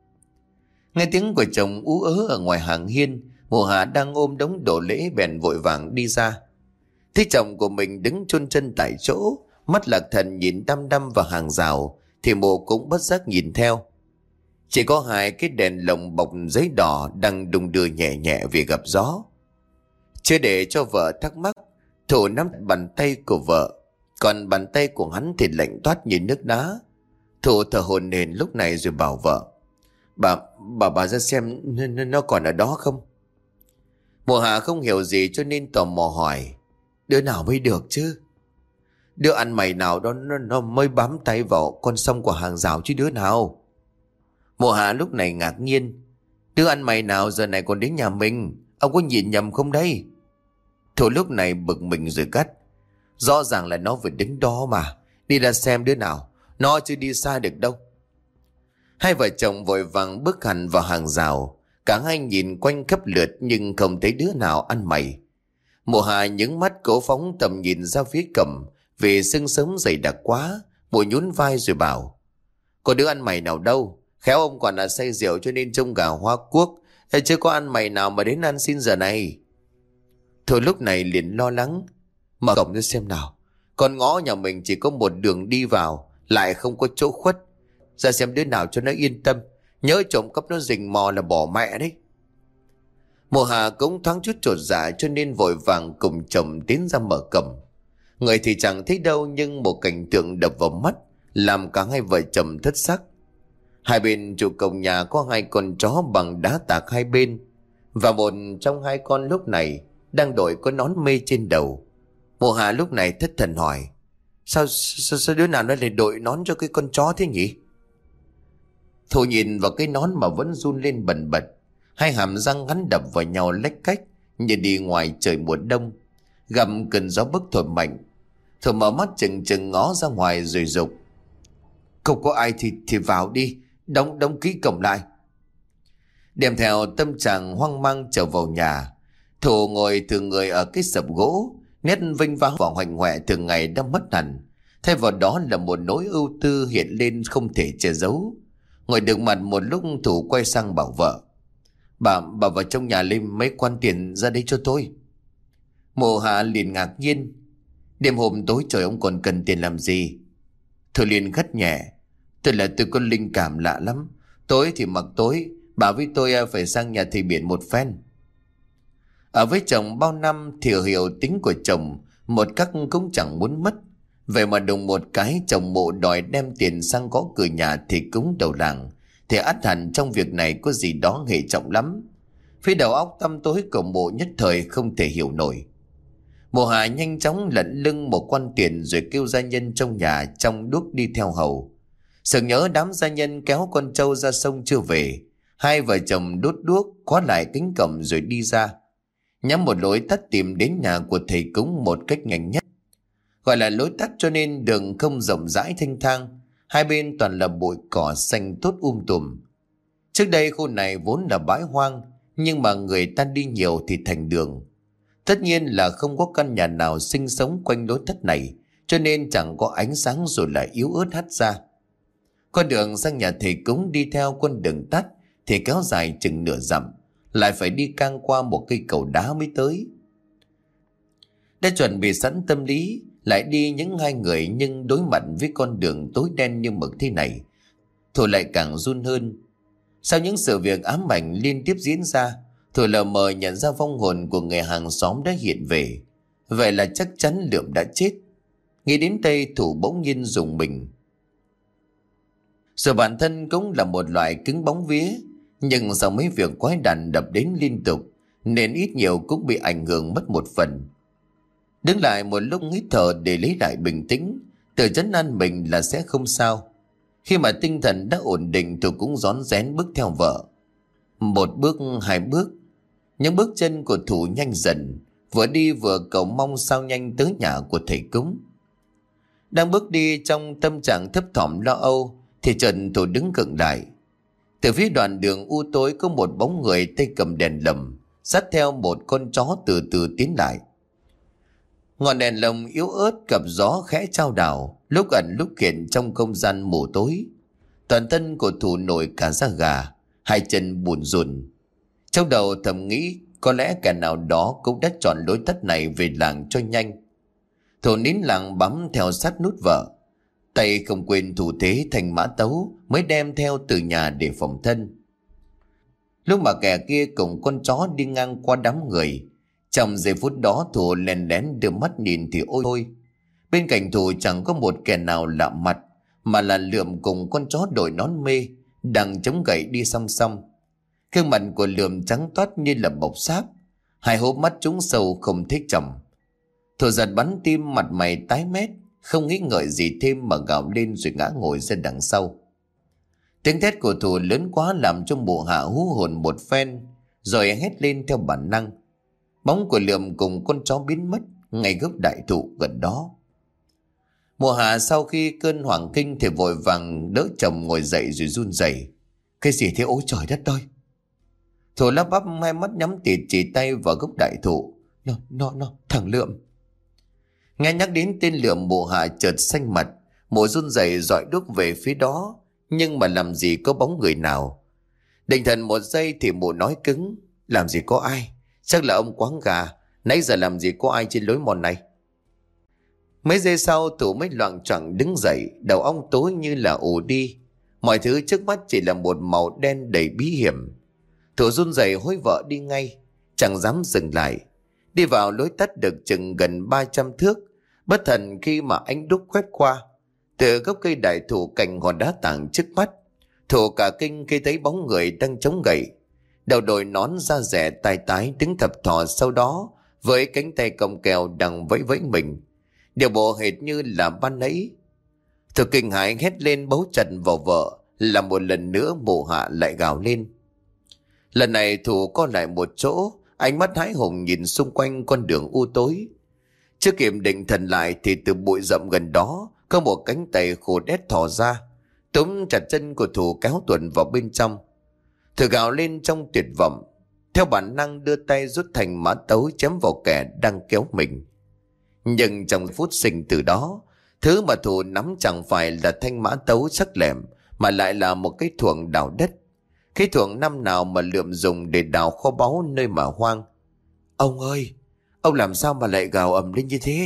Nghe tiếng của chồng ú ớ ở ngoài hàng hiên, Mùa Hạ đang ôm đống đồ lễ bèn vội vàng đi ra. Thấy chồng của mình đứng chôn chân tại chỗ, mắt lạc thần nhìn đăm đăm vào hàng rào, thì Mùa cũng bất giác nhìn theo. Chỉ có hai cái đèn lồng bọc giấy đỏ đang đung đưa nhẹ nhẹ vì gặp gió. Chưa để cho vợ thắc mắc, Thủ nắm bàn tay của vợ, còn bàn tay của hắn thì lạnh toát như nước đá. Thủ thở hổn hển lúc này rồi bảo vợ. Bà, bà, bà ra xem nó còn ở đó không? Mùa Hạ không hiểu gì cho nên tò mò hỏi. Đứa nào mới được chứ? Đứa ăn mày nào đó nó, nó mới bám tay vào con sông của hàng rào chứ đứa nào? Mùa Hạ lúc này ngạc nhiên. Đứa ăn mày nào giờ này còn đến nhà mình? Ông có nhìn nhầm không đây? Thủ lúc này bực mình rồi gắt. Rõ ràng là nó vừa đứng đó mà. Đi ra xem đứa nào. Nó chưa đi xa được đâu. Hai vợ chồng vội vàng bước hẳn vào hàng rào. Cả hai nhìn quanh khắp lượt nhưng không thấy đứa nào ăn mày. Mùa Hạ những mắt cố phóng tầm nhìn ra phía cầm, vì sương sớm dày đặc quá. Mùa nhún vai rồi bảo. Có đứa ăn mày nào đâu. Khéo ông còn là say rượu cho nên trông gà hoa cuốc. Hay chưa có ăn mày nào mà đến ăn xin giờ này. Thôi lúc này liền lo lắng. Mở cổng ra xem nào. Con ngõ nhà mình chỉ có một đường đi vào, lại không có chỗ khuất. Ra xem đứa nào cho nó yên tâm. Nhớ trộm cắp nó rình mò là bỏ mẹ đấy. Mùa Hạ cũng thoáng chút chột dạ cho nên vội vàng cùng chồng tiến ra mở cổng. Người thì chẳng thấy đâu, nhưng một cảnh tượng đập vào mắt làm cả hai vợ chồng thất sắc. Hai bên trụ cổng nhà có hai con chó bằng đá tạc hai bên, và một trong hai con lúc này đang đội có nón mê trên đầu. Mùa Hạ lúc này thất thần hỏi. Sao, sao, sao đứa nào nó lại đội nón cho cái con chó thế nhỉ? Thủ nhìn vào cái nón mà vẫn run lên bần bật. Hai hàm răng hắn đập vào nhau lách cách, như đi ngoài trời mùa đông. Gặp cơn gió bấc thổi mạnh, Thủ mở mắt chừng chừng ngó ra ngoài rồi dục: "Không có ai thì thì vào đi, đóng đóng kỹ cổng lại." Đem theo tâm trạng hoang mang trở vào nhà, Thủ ngồi thường người ở cái sập gỗ, nét vinh váo và hoành hoẹ thường ngày đã mất hẳn. Thay vào đó là một nỗi ưu tư hiện lên không thể che giấu. Ngồi được mặt một lúc, Thủ quay sang bảo vợ: Bà, bà vào trong nhà lấy mấy quan tiền ra đây cho tôi." Mộ Hạ liền ngạc nhiên: "Đêm hôm tối trời ông còn cần tiền làm gì?" Thủ liền gắt nhẹ: "Tôi là tôi có linh cảm lạ lắm. Tối thì mặc tối, bà với tôi phải sang nhà thầy biển một phen." Ở với chồng bao năm thì hiểu tính của chồng, một cách cũng chẳng muốn mất. Vậy mà đùng một cái chồng Mộ đòi đem tiền sang gõ cửa nhà thì cúng đầu làng, thì ắt hẳn trong việc này có gì đó hệ trọng lắm. Phía đầu óc tăm tối của Mộ nhất thời không thể hiểu nổi. Mộ Hạ nhanh chóng lận lưng một quan tiền rồi kêu gia nhân trong nhà trong đuốc đi theo hầu. Sực nhớ đám gia nhân kéo con trâu ra sông chưa về, hai vợ chồng đốt đuốc khóa lại cánh cổng rồi đi ra, nhắm một lối tắt tìm đến nhà của thầy cúng một cách nhanh nhất. Gọi là lối tắt cho nên đường không rộng rãi thanh thang, hai bên toàn là bụi cỏ xanh tốt um tùm. Trước đây khu này vốn là bãi hoang, nhưng mà người ta đi nhiều thì thành đường. Tất nhiên là không có căn nhà nào sinh sống quanh lối tắt này, cho nên chẳng có ánh sáng rồi lại yếu ớt hắt ra. Con đường sang nhà thầy cúng đi theo con đường tắt thì kéo dài chừng nửa dặm, lại phải đi cang qua một cây cầu đá mới tới. Đã chuẩn bị sẵn tâm lý, lại đi những hai người, nhưng đối mặt với con đường tối đen như mực thế này, Thủ lại càng run hơn. Sau những sự việc ám ảnh liên tiếp diễn ra, Thủ lờ mờ nhận ra vong hồn của người hàng xóm đã hiện về. Vậy là chắc chắn Lượm đã chết. Nghĩ đến đây, Thủ bỗng nhiên rùng mình. Rồi bản thân cũng là một loại cứng bóng vía, nhưng sau mấy việc quái đản đập đến liên tục nên ít nhiều cũng bị ảnh hưởng mất một phần. Đứng lại một lúc hít thở để lấy lại bình tĩnh, tự trấn an mình là sẽ không sao. Khi mà tinh thần đã ổn định, Thủ cũng rón rén bước theo vợ. Một bước, hai bước, những bước chân của Thủ nhanh dần, vừa đi vừa cầu mong sao nhanh tới nhà của thầy cúng. Đang bước đi trong tâm trạng thấp thỏm lo âu thì chợt Thủ đứng khựng lại. Từ phía đoạn đường u tối có một bóng người tay cầm đèn lồng, dắt theo một con chó từ từ tiến lại. Ngọn đèn lồng yếu ớt cặp gió khẽ chao đảo, lúc ẩn lúc hiện trong không gian mù tối. Toàn thân của Thủ nổi cả da gà, hai chân bủn rủn. Trong đầu thầm nghĩ có lẽ kẻ nào đó cũng đã chọn lối tắt này về làng cho nhanh. Thủ nín lặng bám theo sát nút vợ, tay không quên thủ thế thành mã tấu mới đem theo từ nhà để phòng thân. Lúc mà kẻ kia cùng con chó đi ngang qua đám người, trong giây phút đó Thủ lén lén đưa mắt nhìn thì ôi thôi, bên cạnh Thủ chẳng có một kẻ nào lạ mặt, mà là Lượm cùng con chó đội nón mê đang chống gậy đi song song. Gương mặt của Lượm trắng toát như là bọc sáp, hai hốc mắt trũng sâu không thích chồng. Thủ giật bắn tim, mặt mày tái mét, không nghĩ ngợi gì thêm mà gào lên rồi ngã ngồi ra đằng sau. Tiếng thét của Thủ lớn quá làm cho Mộ Hạ hú hồn một phen, rồi hét lên theo bản năng. Bóng của Lượm cùng con chó biến mất ngay gốc đại thụ gần đó. Mộ Hạ sau khi cơn hoảng kinh thì vội vàng đỡ chồng ngồi dậy rồi run rẩy. Cái gì thế, ôi trời đất ơi! Thủ lắp bắp hai mắt nhắm tịt chỉ tay vào gốc đại thụ. Nó, nó, nó, thằng Lượm. Nghe nhắc đến tên Lượm, Mộ Hạ chợt xanh mặt, Mộ run rẩy dọi đuốc về phía đó, nhưng mà làm gì có bóng người nào. Định thần một giây thì Mộ nói cứng: Làm gì có ai, chắc là ông quáng gà, nãy giờ làm gì có ai trên lối mòn này. Mấy giây sau Thủ mới loạng choạng đứng dậy, đầu óc tối như là ù đi, mọi thứ trước mắt chỉ là một màu đen đầy bí hiểm. Thủ run rẩy hối vợ đi ngay, chẳng dám dừng lại. Đi vào lối tắt được chừng gần ba trăm thước, bất thần khi mà ánh đuốc quét qua từ gốc cây đại thụ cành hòn đá tảng trước mắt, Thủ cả kinh khi thấy bóng người đang chống gậy, đầu đội nón da rẻ tai tái đứng thập thò sau đó với cánh tay còng kèo đang vẫy vẫy mình, điều bộ hệt như là ban nãy. Thủ kinh hãi hét lên bấu chặt vào vợ, là một lần nữa Mộ Hạ lại gào lên. Lần này Thủ co lại một chỗ, Ánh mắt hãi hùng nhìn xung quanh con đường u tối. Chưa kịp định thần lại thì từ bụi rậm gần đó có một cánh tay khô đét thò ra, túm chặt chân của Thủ kéo Tuần vào bên trong. Thủ gào lên trong tuyệt vọng, theo bản năng đưa tay rút thành mã tấu chém vào kẻ đang kéo mình. Nhưng trong phút sinh từ đó, thứ mà Thủ nắm chẳng phải là thanh mã tấu sắc lẹm, mà lại là một cái thuồng đào đất. Cái thuồng năm nào mà lượm dùng để đào kho báu nơi mà hoang. Ông ơi, ông làm sao mà lại gào ầm lên như thế?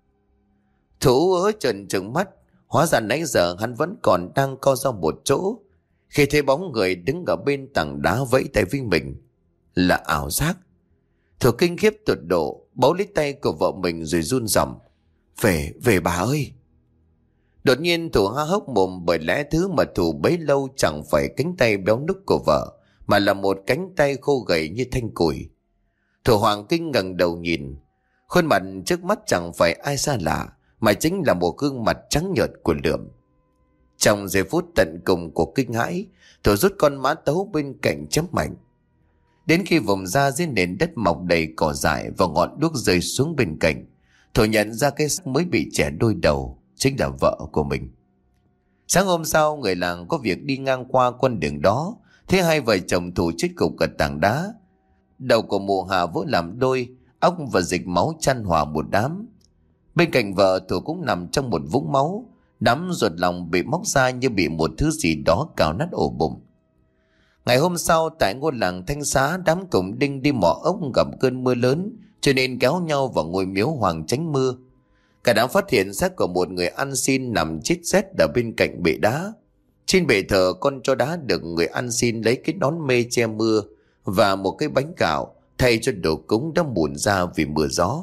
Thủ ớ trợn trừng mắt, hóa ra nãy giờ hắn vẫn còn đang co ra một chỗ. Khi thấy bóng người đứng ở bên tảng đá vẫy tay với mình, là ảo giác. Thủ kinh khiếp tột độ, bấu lấy tay của vợ mình rồi run rẩy. Về, về bà ơi. Đột nhiên Thủ há hốc mồm, bởi lẽ thứ mà Thủ bấy lâu chẳng phải cánh tay béo núc của vợ, mà là một cánh tay khô gầy như thanh củi. Thủ hoàng kinh ngẩng đầu nhìn, khuôn mặt trước mắt chẳng phải ai xa lạ, mà chính là một gương mặt trắng nhợt của Lượm. Trong giây phút tận cùng của kinh hãi, Thủ rút con mã tấu bên cạnh chém mạnh. Đến khi vùng ra dưới nền đất mọc đầy cỏ dại và ngọn đuốc rơi xuống bên cạnh, Thủ nhận ra cái xác mới bị chẻ đôi đầu chính là vợ của mình. Sáng hôm sau, người làng có việc đi ngang qua con đường đó, thấy hai vợ chồng Thủ chết gục ở tảng đá. Đầu của mụ Hà vỡ làm đôi, óc và dịch máu chan hòa một đám. Bên cạnh vợ, Thủ cũng nằm trong một vũng máu, đám ruột lòng bị móc ra như bị một thứ gì đó cào nát ổ bụng. Ngày hôm sau, tại ngôi làng Thanh Xá, đám cổng đinh đi mò ốc gặp cơn mưa lớn, cho nên kéo nhau vào ngôi miếu hoàng tránh mưa. Cả đám phát hiện xác của một người ăn xin nằm chết rét ở bên cạnh bệ đá. Trên bệ thờ con chó đá được người ăn xin lấy cái nón mê che mưa và một cái bánh gạo thay cho đồ cúng đã mủn ra vì mưa gió.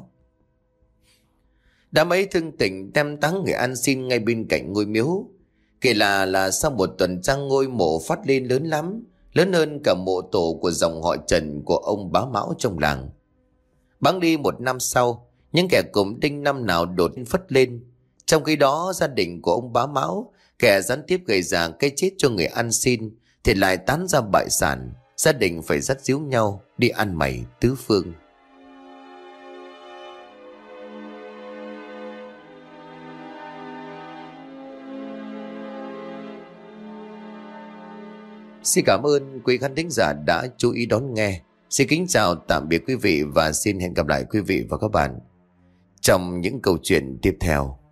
Đám ấy thương tình đem táng người ăn xin ngay bên cạnh ngôi miếu. Kể là là sau một tuần trăng, ngôi mộ phát lên lớn lắm, lớn hơn cả mộ tổ của dòng họ Trần của ông bá Mão trong làng. Bẵng đi một năm sau, những kẻ cùng đinh năm nào đột phất lên. Trong khi đó, gia đình của ông bá Mão, kẻ gián tiếp gây ra cái chết cho người ăn xin, thì lại tán ra bại sản. Gia đình phải dắt díu nhau đi ăn mày tứ phương. Xin cảm ơn quý khán thính giả đã chú ý đón nghe. Xin kính chào tạm biệt quý vị và xin hẹn gặp lại quý vị và các bạn trong những câu chuyện tiếp theo.